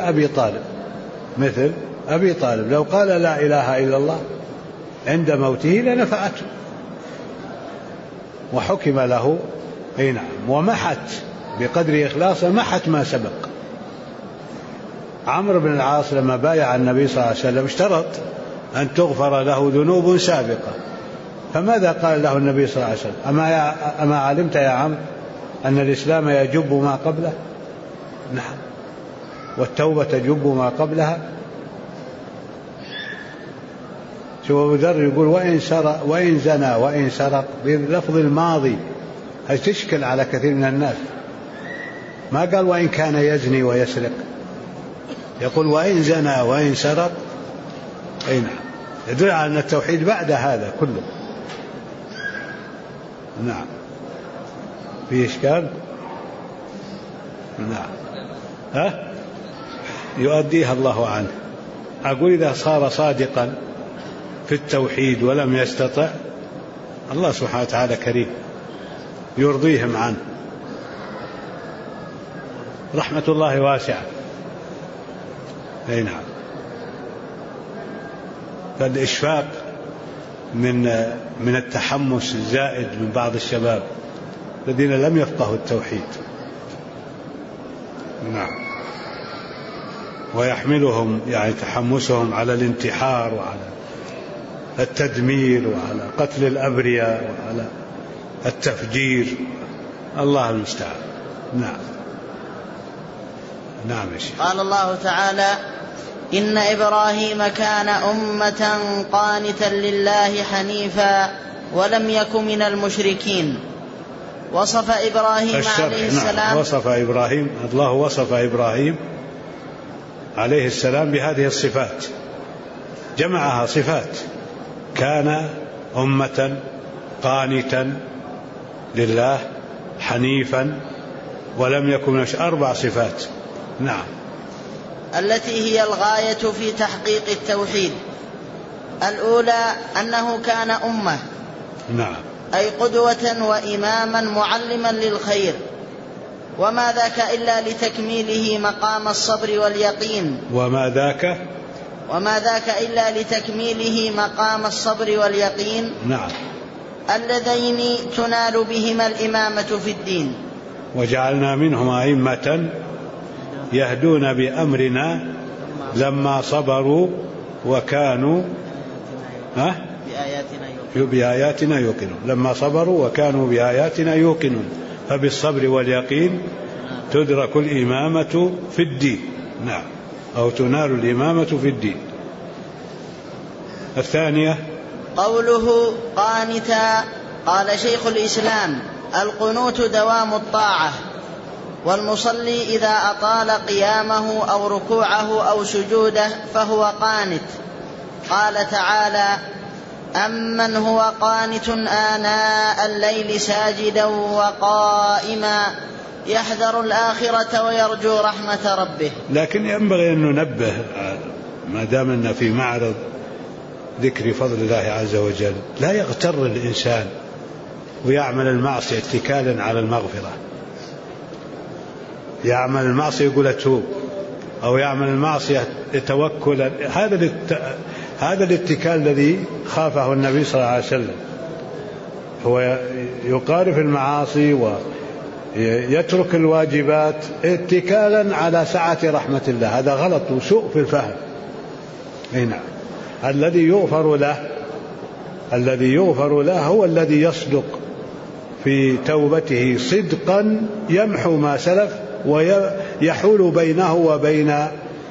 [SPEAKER 1] أبي طالب لو قال لا إله إلا الله عند موته لنفعته وحكم له، نعم، ومحت بقدر إخلاصه، محت ما سبق. عمرو بن العاص لما بايع النبي صلى الله عليه وسلم اشترط أن تغفر له ذنوب سابقة، فماذا قال له النبي صلى الله عليه وسلم؟ أما علمت يا عمرو أن الإسلام يجب ما قبله؟ نعم، والتوبة تجب ما قبلها. شوف أبو ذر يقول وإن زنى وإن سرق بلفظ الماضي، هذه تشكل على كثير من الناس، ما قال وإن كان يزني ويسرق، يقول وإن زنى وإن سرق. أي نعم، يدل على أن التوحيد بعد هذا كله. نعم، في إشكال؟ نعم، يؤديها الله عنه. أقول إذا صار صادقا في التوحيد ولم يستطع، الله سبحانه وتعالى كريم يرضيهم عنه، رحمة الله واسعة. أي نعم، فالإشفاق من التحمس الزائد من بعض الشباب الذين لم يفقهوا التوحيد، نعم، ويحملهم يعني تحمسهم على الانتحار وعلى التدمير وعلى قتل الأبرياء وعلى التفجير. الله المستعان. نعم. نعم يا شيخ.
[SPEAKER 3] قال الله تعالى: إن إبراهيم كان أمة قانتا لله حنيفا ولم يك من المشركين. وصف إبراهيم عليه السلام.
[SPEAKER 1] نعم. الله وصف إبراهيم عليه السلام بهذه الصفات، جمعها صفات: كان أمة قانتا لله حنيفا ولم يكن من 4 صفات. نعم.
[SPEAKER 3] التي هي الغاية في تحقيق التوحيد. الأولى أنه كان أمة،
[SPEAKER 1] نعم،
[SPEAKER 3] أي قدوة وإماما معلما للخير، وما ذاك إلا لتكميله مقام الصبر واليقين.
[SPEAKER 1] وما ذاك
[SPEAKER 3] إلا لتكميله مقام الصبر واليقين.
[SPEAKER 1] نعم.
[SPEAKER 3] اللذين تنال بهما الإمامة في الدين.
[SPEAKER 1] وجعلنا منهم أئمة يهدون بأمرنا لما صبروا وكانوا بآياتنا يوقنون. لما صبروا وكانوا بآياتنا يوقنون. فبالصبر واليقين تدرك الإمامة في الدين. نعم، أو تنال الإمامة في الدين. الثانية
[SPEAKER 3] قوله قانتا. قال شيخ الإسلام: القنوت دوام الطاعة، والمصلي إذا أطال قيامه أو ركوعه أو سجوده فهو قانت. قال تعالى: أمن هو قانت آناء الليل ساجدا وقائما يحذر الآخرة ويرجو رحمة ربه.
[SPEAKER 1] لكن ينبغي أن ننبه، ما دامنا في معرض ذكر فضل الله عز وجل، لا يغتر الإنسان ويعمل المعصية اتكالا على المغفرة. يعمل المعصية يقول أتوب، أو يعمل المعصية توكلا. هذا الاتكال الذي خافه النبي صلى الله عليه وسلم. هو يقارف المعاصي ويترك الواجبات اتكالا على سعة رحمة الله. هذا غلط وسوء في الفهم. نعم. الذي يغفر له هو الذي يصدق في توبته صدقا يمحو ما سلف ويحول بينه وبين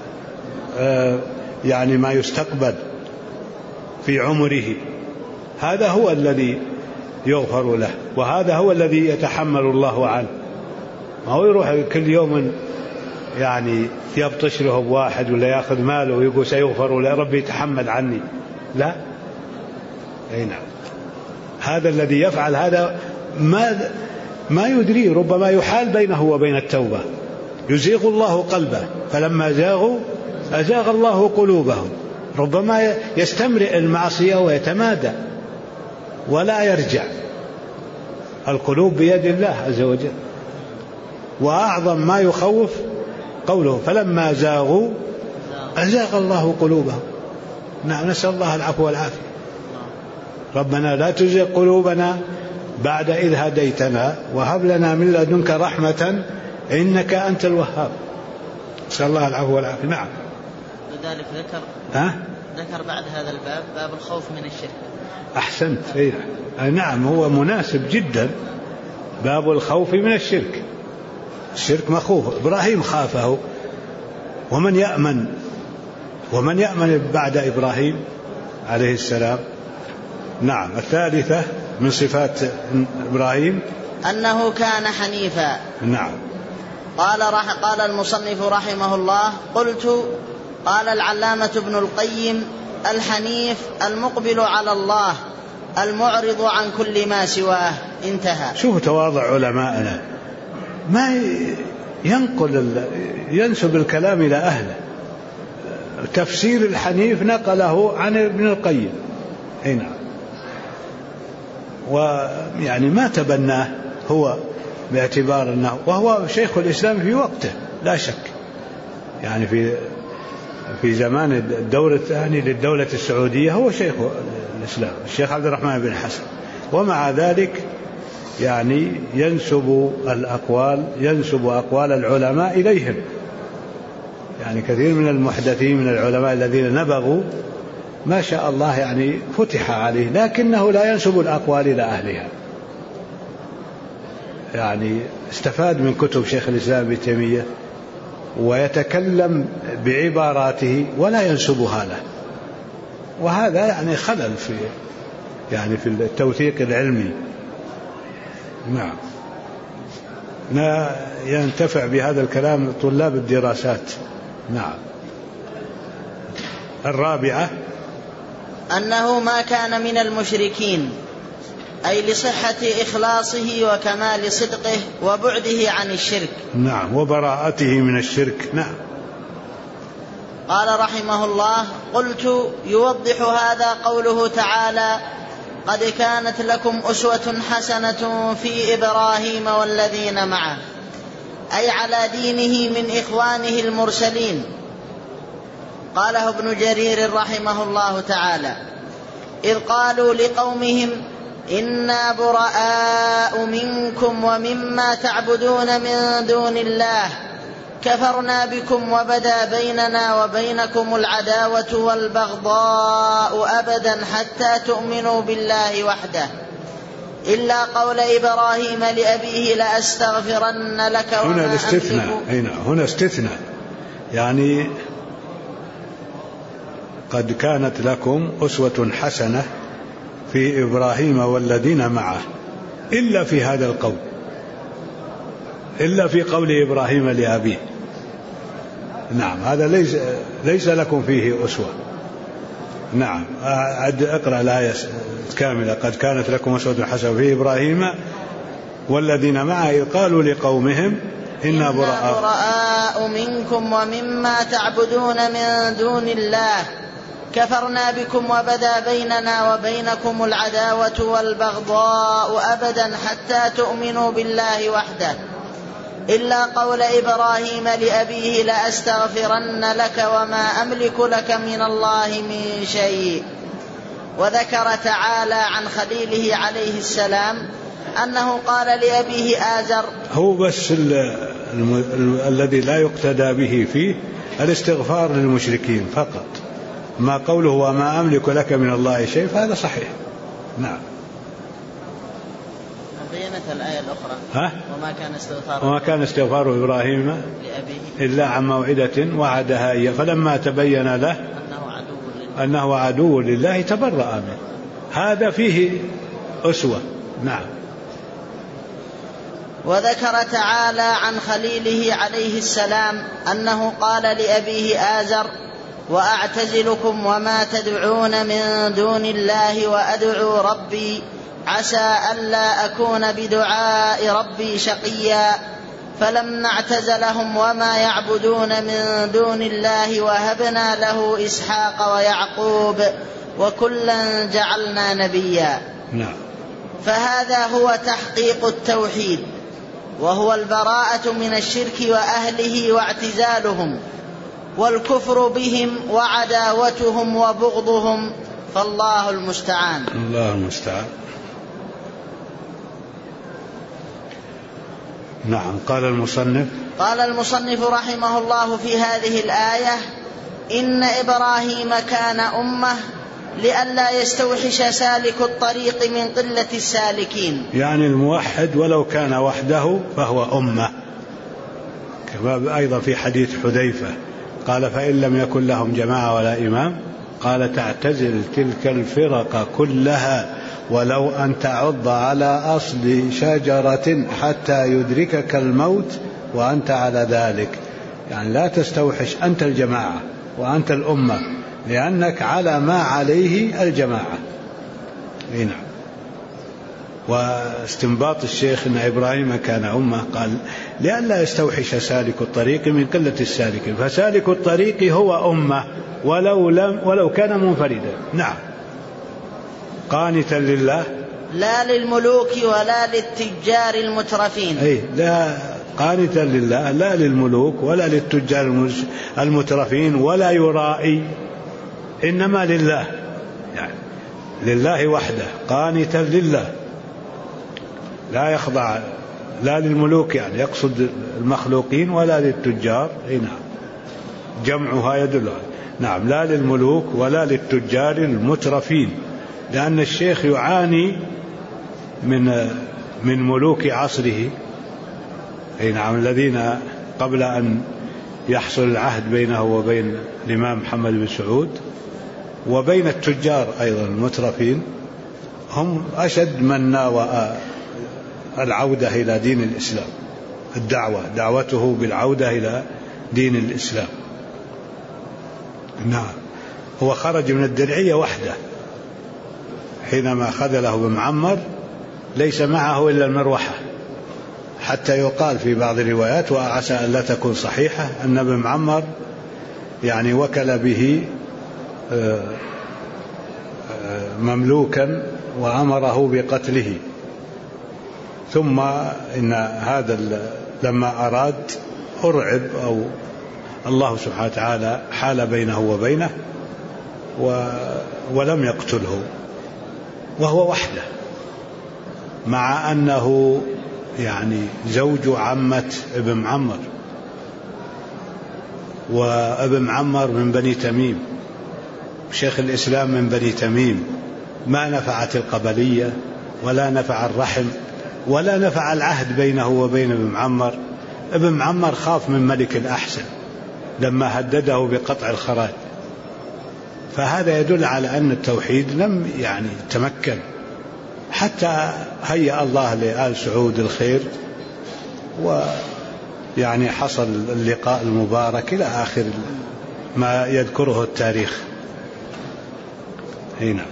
[SPEAKER 1] يعني ما يستقبل في عمره. هذا هو الذي يغفر له، وهذا هو الذي يتحمل الله عنه. ما هو يروح كل يوم يعني يبطش له بواحد ولا يأخذ ماله ويقول سيغفر له، ربي يتحمل عني. لا. نعم. هذا الذي يفعل هذا ما يدري، ربما يحال بينه وبين التوبة. يزيغ الله قلبه، فلما زاغوا أزاغ الله قلوبهم. ربما يستمرئ المعصية ويتمادى ولا يرجع. القلوب بيد الله عز وجل. وأعظم ما يخوف قوله فلما زاغوا أزاغ الله قلوبهم. نعم، نسأل الله العفو والعافية. ربنا لا تزغ قلوبنا بعد إذ هديتنا وهب لنا من لدنك رحمة إنك أنت الوهاب. نسأل الله العفو والعافية. نعم.
[SPEAKER 3] لذلك ذكر بعد هذا الباب باب الخوف من الشرك.
[SPEAKER 1] أحسنت. نعم، هو مناسب جدا باب الخوف من الشرك. الشرك مخوف. إبراهيم خافه، ومن يأمن بعد إبراهيم عليه السلام. نعم. الثالثة من صفات إبراهيم
[SPEAKER 3] أنه كان حنيفا.
[SPEAKER 1] نعم.
[SPEAKER 3] قال المصنف رحمه الله: قال العلامة ابن القيم: الحنيف المقبل على الله المعرض عن كل ما سواه. انتهى.
[SPEAKER 1] شوف تواضع علماءنا، ما ينسب الكلام إلى أهله. تفسير الحنيف نقله عن ابن القيم. نعم. ويعني ما تبناه هو باعتبار أنه، وهو شيخ الإسلام في وقته لا شك، يعني في زمان الدولة الثاني للدولة السعودية هو شيخ الإسلام الشيخ عبد الرحمن بن حسن. ومع ذلك يعني ينسب أقوال العلماء إليهم. يعني كثير من المحدثين من العلماء الذين نبغوا ما شاء الله يعني فتح عليه، لكنه لا ينسب الأقوال إلى أهلها. يعني استفاد من كتب شيخ الإسلام ابن تيمية ويتكلم بعباراته ولا ينسبها له، وهذا يعني خلل في التوثيق العلمي. نعم، ينتفع بهذا الكلام طلاب الدراسات. نعم. الرابعة
[SPEAKER 3] أنه ما كان من المشركين، أي لصحة إخلاصه وكمال صدقه وبعده عن الشرك.
[SPEAKER 1] نعم، وبراءته من الشرك. نعم.
[SPEAKER 3] قال رحمه الله: قلت يوضح هذا قوله تعالى: قد كانت لكم أسوة حسنة في إبراهيم والذين معه، أي على دينه من إخوانه المرسلين. قاله ابن جرير رحمه الله تعالى: إذ قالوا لقومهم إنا براء منكم ومما تعبدون من دون الله كفرنا بكم وبدا بيننا وبينكم العداوة والبغضاء أبدا حتى تؤمنوا بالله وحده إلا قول إبراهيم لأبيه لأستغفرن لك وما
[SPEAKER 1] هنا الاستثناء. هنا استثناء، يعني قد كانت لكم أسوة حسنة في إبراهيم والذين معه، إلا في هذا القول، إلا في قول إبراهيم لأبيه. نعم، هذا ليس لكم فيه أسوة. نعم، اقرأ الآية كاملة: قد كانت لكم أسوة حسنة في إبراهيم والذين معه إذ قالوا لقومهم إنا براء
[SPEAKER 3] منكم ومما تعبدون من دون الله كفرنا بكم وبدا بيننا وبينكم العداوة والبغضاء أبدا حتى تؤمنوا بالله وحده إلا قول إبراهيم لأبيه لأستغفرن لك وما أملك لك من الله من شيء. وذكر تعالى عن خليله عليه السلام أنه قال لأبيه آزر.
[SPEAKER 1] هو بس الذي لا يقتدى به فيه الاستغفار للمشركين فقط، ما قوله وما أملك لك من الله شيء فهذا صحيح. نعم.
[SPEAKER 3] بينت الآية الأخرى
[SPEAKER 1] وما كان استغفار إبراهيم لأبيه إلا عن موعدة وعدها إياه فلما تبين له أنه عدو لله تبرأ منه. هذا فيه أسوة. نعم.
[SPEAKER 3] وذكر تعالى عن خليله عليه السلام أنه قال لأبيه آزر وأعتزلكم وما تدعون من دون الله وأدعو ربي عسى ألا أكون بدعاء ربي شقيا فلما اعتزلهم وما يعبدون من دون الله وهبنا له إسحاق ويعقوب وكلا جعلنا نبيا.
[SPEAKER 1] نعم.
[SPEAKER 3] فهذا هو تحقيق التوحيد، وهو البراءة من الشرك وأهله واعتزالهم والكفر بهم وعداوتهم وبغضهم، فالله المستعان.
[SPEAKER 1] الله المستعان. نعم. قال المصنف
[SPEAKER 3] رحمه الله في هذه الآية: إن إبراهيم كان أمة لئلا يستوحش سالك الطريق من قلة السالكين.
[SPEAKER 1] يعني الموحد ولو كان وحده فهو أمة، كما أيضا في حديث حذيفة قال فإن لم يكن لهم جماعة ولا إمام قال تعتزل تلك الفرق كلها ولو أن تعض على أصل شجرة حتى يدركك الموت وأنت على ذلك. يعني لا تستوحش أنت الجماعة وأنت الأمة، لأنك على ما عليه الجماعة. نعم. واستنباط الشيخ أن إبراهيم كان أمة قال لئلا يستوحش سالك الطريق من قلة السالكين، فسالك الطريق هو أمة ولو كان منفردا. نعم. قانتا لله
[SPEAKER 3] لا للملوك ولا للتجار المترفين.
[SPEAKER 1] أي لا، قانتا لله لا للملوك ولا للتجار المترفين ولا يرائي، إنما لله، يعني لله وحده، قانتا لله لا يخضع لا للملوك، يعني يقصد المخلوقين، ولا للتجار. نعم. جمعها يدل. نعم. لا للملوك ولا للتجار المترفين، لأن الشيخ يعاني من ملوك عصره، أي نعم، الذين قبل أن يحصل العهد بينه وبين الإمام محمد بن سعود وبين التجار أيضا المترفين، هم أشد من ناوى العودة إلى دين الإسلام، دعوته بالعودة إلى دين الإسلام. نعم، هو خرج من الدرعية وحده حينما خذله بن معمر، ليس معه إلا المروحة، حتى يقال في بعض الروايات، وعسى أن لا تكون صحيحة، أن ابن معمر يعني وكل به مملوكا وأمره بقتله، ثم إن هذا لما أراد أرعب، أو الله سبحانه وتعالى حال بينه وبينه ولم يقتله، وهو وحده، مع أنه يعني زوج عمة ابن معمر، وابن معمر من بني تميم، شيخ الإسلام من بني تميم، ما نفعت القبلية ولا نفع الرحم ولا نفع العهد بينه وبين ابن معمر. ابن معمر خاف من ملك الأحسن لما هدده بقطع الخراج، فهذا يدل على أن التوحيد لم يعني تمكن، حتى هيأ الله لآل سعود الخير، ويعني حصل اللقاء المبارك إلى آخر ما يذكره التاريخ. هنا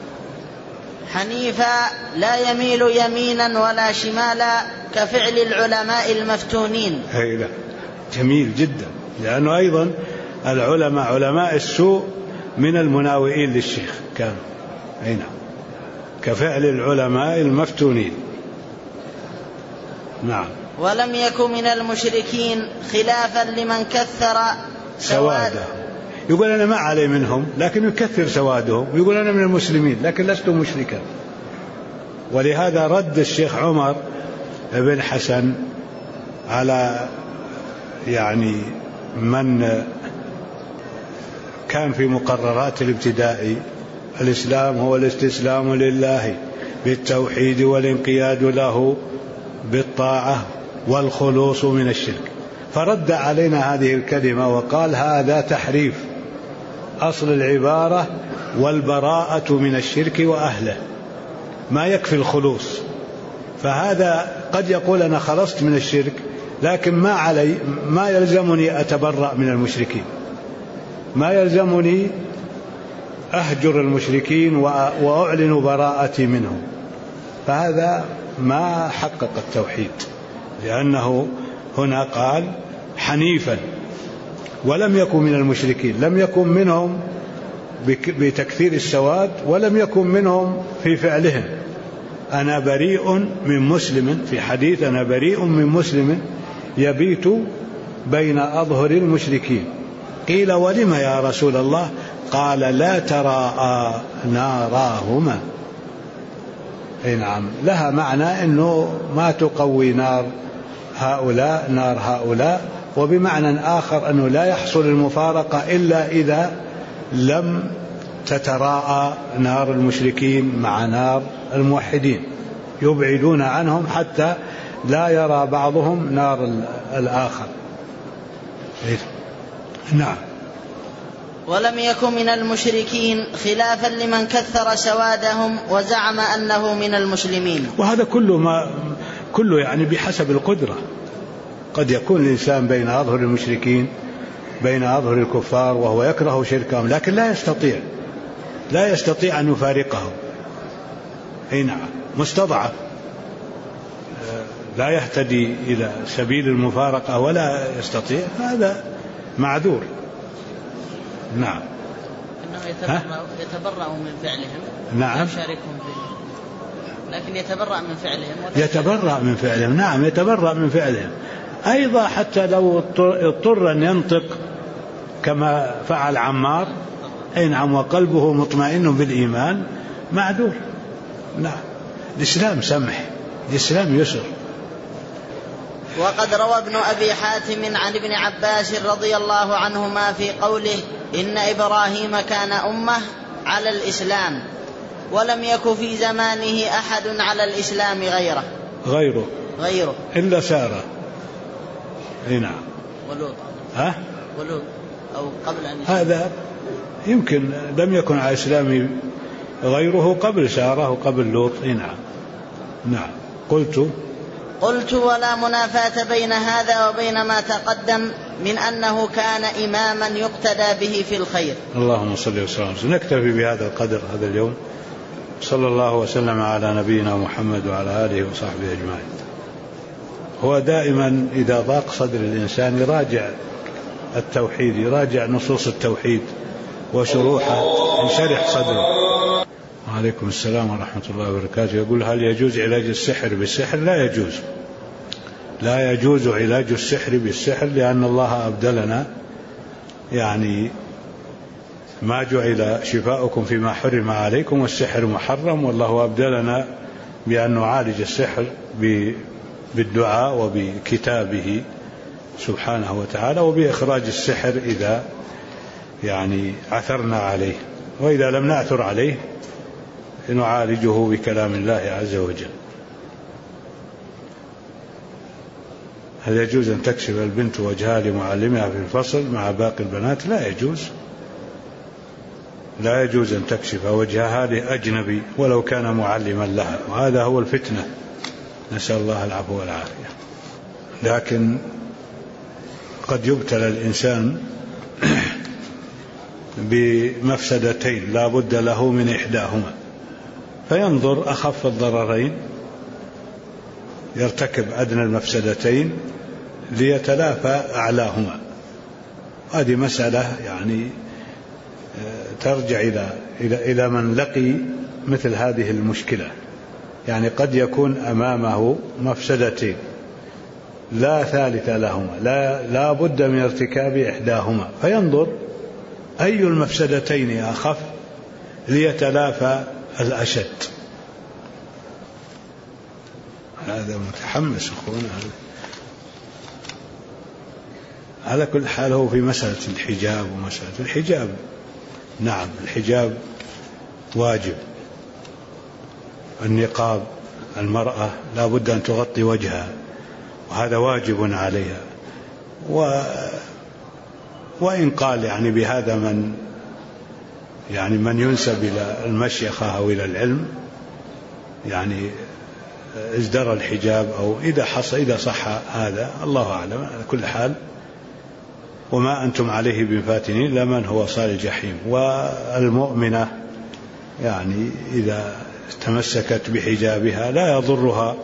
[SPEAKER 3] حنيفا لا يميل يمينا ولا شمالا كفعل العلماء المفتونين.
[SPEAKER 1] هنا جميل جدا، لأنه أيضا العلماء علماء السوء من المناوئين للشيخ كانوا. هنا كفعل العلماء المفتونين. نعم.
[SPEAKER 3] ولم يكن من المشركين خلافا لمن كثر سواده.
[SPEAKER 1] يقول أنا ما علي منهم لكن يكثر سوادهم، ويقول أنا من المسلمين لكن لست مشركا. ولهذا رد الشيخ عمر بن حسن على يعني من كان في مقررات الابتدائي: الإسلام هو الاستسلام لله بالتوحيد والانقياد له بالطاعة والخلوص من الشرك. فرد علينا هذه الكلمة وقال: هذا تحريف أصل العبارة والبراءة من الشرك وأهله، ما يكفي الخلوص. فهذا قد يقول أنا خلصت من الشرك لكن ما يلزمني أتبرأ من المشركين، ما يلزمني أهجر المشركين وأعلن براءتي منهم. فهذا ما حقق التوحيد، لأنه هنا قال حنيفا ولم يكن من المشركين، لم يكن منهم بتكثير السواد، ولم يكن منهم في فعلهم. أنا بريء من مسلم، في حديث: أنا بريء من مسلم يبيت بين أظهر المشركين. قيل: ولم يا رسول الله؟ قال: لا تراءى ناراهما. أي نعم، لها معنى أنه ما تقوي نار هؤلاء نار هؤلاء، وبمعنى آخر أنه لا يحصل المفارقة إلا إذا لم تتراءى نار المشركين مع نار الموحدين، يبعدون عنهم حتى لا يرى بعضهم نار الآخر. نعم.
[SPEAKER 3] ولم يكن من المشركين خلافا لمن كثر سوادهم وزعم أنه من المسلمين.
[SPEAKER 1] وهذا كله يعني بحسب القدرة. قد يكون الإنسان بين أظهر المشركين، بين أظهر الكفار، وهو يكره شركهم، لكن لا يستطيع أن يفارقهم. أي نعم، مستضعف، لا يهتدي إلى سبيل المفارقة ولا يستطيع، هذا معذور. نعم.
[SPEAKER 3] إنه يتبرأ من فعلهم.
[SPEAKER 1] نعم.
[SPEAKER 3] يشاركهم فيه، لكن يتبرأ من فعلهم.
[SPEAKER 1] يتبرأ من فعلهم. نعم، يتبرأ من فعلهم أيضا، حتى لو اضطر أن ينطق كما فعل عمار. أي نعم، وقلبه مطمئن بالإيمان، معذور. نعم، الإسلام سمح، الإسلام يسر.
[SPEAKER 3] وقد روى ابن أبي حاتم عن ابن عباس رضي الله عنهما في قوله: إن إبراهيم كان أمة على الإسلام ولم يك في زمانه أحد على الإسلام غيره.
[SPEAKER 1] غيره إلا سارة. نعم.
[SPEAKER 3] ولوط. ولوط أو قبل أن
[SPEAKER 1] هذا يمكن لم يكن على إسلام غيره قبل سارة وقبل لوط. نعم. قلت
[SPEAKER 3] ولا منافاة بين هذا وبين ما تقدم من أنه كان إماما يقتدى به في الخير.
[SPEAKER 1] اللهم صل وسلم. نكتفي بهذا القدر هذا اليوم. صلى الله وسلم على نبينا محمد وعلى آله وصحبه أجمعين. هو دائما إذا ضاق صدر الإنسان يراجع التوحيد، يراجع نصوص التوحيد وشروحه ينشرح صدره. وعليكم السلام ورحمة الله وبركاته. يقول: هل يجوز علاج السحر بالسحر؟ لا يجوز علاج السحر بالسحر، لأن الله أبدلنا ما جعل شفاؤكم فيما حرم عليكم والسحر محرم، والله أبدلنا بأن نعالج السحر بالدعاء وبكتابه سبحانه وتعالى، وبإخراج السحر إذا عثرنا عليه، وإذا لم نعثر عليه نعالجه بكلام الله عز وجل. هل يجوز أن تكشف البنت وجهها لمعلمها في الفصل مع باقي البنات؟ لا يجوز أن تكشف وجهها لأجنبي ولو كان معلما لها، وهذا هو الفتنة، نسأل الله العفو والعافية. لكن قد يبتلى الإنسان بمفسدتين لا بد له من إحداهما، فينظر أخف الضررين، يرتكب أدنى المفسدتين ليتلافى أعلاهما. هذه مسألة ترجع إلى من لقي مثل هذه المشكلة. قد يكون أمامه مفسدتين لا ثالث لهما، لا بد من ارتكاب إحداهما، فينظر أي المفسدتين أخف ليتلافى الأشد. هذا متحمس أخونا. على كل حال هو في مسألة الحجاب، ومسألة الحجاب نعم الحجاب واجب. النقاب المرأة لا بد أن تغطي وجهها، وهذا واجب عليها. وإن قال بهذا من ينسب إلى المشيخة أو إلى العلم ازدرى الحجاب، أو إذا صح هذا الله أعلم. على كل حال وما أنتم عليه بفاتنين لمن هو صال الجحيم. والمؤمنة إذا تمسكت بحجابها لا يضرها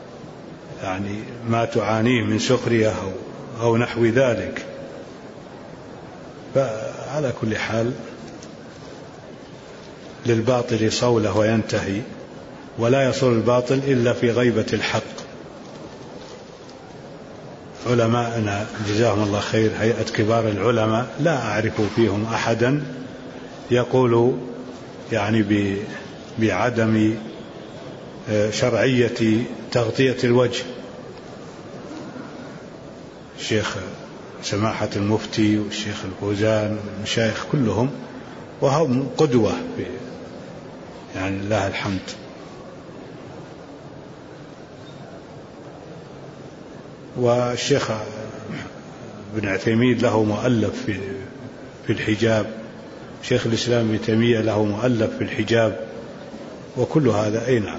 [SPEAKER 1] ما تعانيه من سخرية أو نحو ذلك. فعلى كل حال للباطل صولة وينتهي، ولا يصل الباطل إلا في غيبة الحق. علماءنا جزاهم الله خير، هيئة كبار العلماء، لا أعرف فيهم أحدا يقول بعدم شرعية تغطية الوجه. الشيخ سماحة المفتي والشيخ الفوزان والمشايخ كلهم، وهم قدوة لله الحمد. والشيخ ابن عثيمين له مؤلف في الحجاب، شيخ الإسلام ابن تيمية له مؤلف في الحجاب، وكل هذا نعم.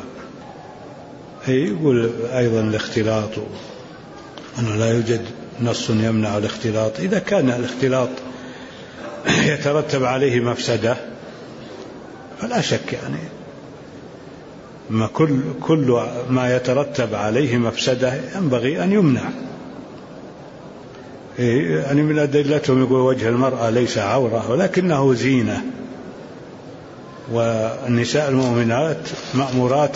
[SPEAKER 1] يقول أيضا الاختلاط، أنه لا يوجد نص يمنع الاختلاط. إذا كان الاختلاط يترتب عليه مفسدة فلا شك ما كل ما يترتب عليه مفسدة ينبغي أن يمنع. من أدلتهم يقول وجه المرأة ليس عورة ولكنه زينة، والنساء المؤمنات مأمورات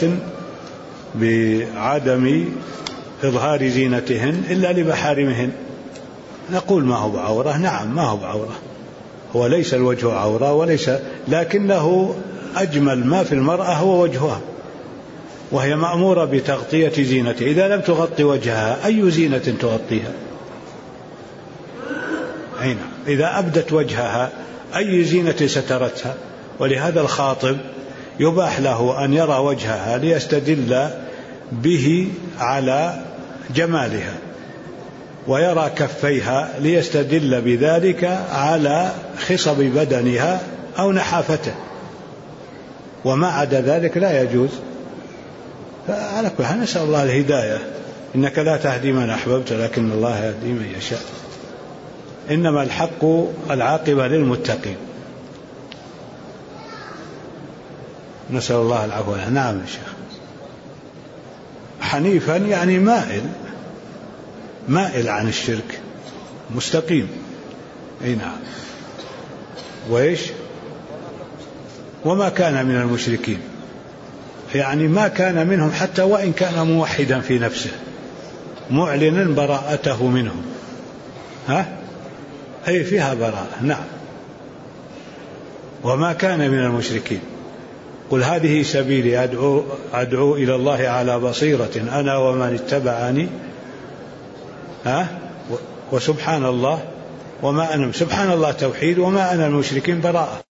[SPEAKER 1] بعدم إظهار زينتهن إلا لمحارمهن. نقول ما هو بعورة، نعم ما هو بعورة، هو ليس الوجه عورة لكنه أجمل ما في المرأة هو وجهها، وهي مأمورة بتغطية زينتها. إذا لم تغطي وجهها أي زينة تغطيها؟ إذا أبدت وجهها أي زينة سترتها؟ ولهذا الخاطب يباح له أن يرى وجهها ليستدل به على جمالها، ويرى كفيها ليستدل بذلك على خصب بدنها أو نحافته، وما عدا ذلك لا يجوز. فعلى كل حال نسأل الله الهداية، إنك لا تهدي من أحببت لكن الله يهدي من يشاء، إنما الحق العاقبة للمتقين. نسأل الله العفو. نعم يا شيخ. حنيفا يعني مائل عن الشرك، مستقيم. اي نعم. وإيش؟ وما كان من المشركين، يعني ما كان منهم حتى وإن كان موحدا في نفسه معلنا براءته منهم. أي فيها براءة. نعم. وما كان من المشركين. قل هذه سبيلي أدعو إلى الله على بصيرة أنا ومن اتبعني وسبحان الله وما أنا، سبحان الله توحيد، وما أنا المشركين براءة.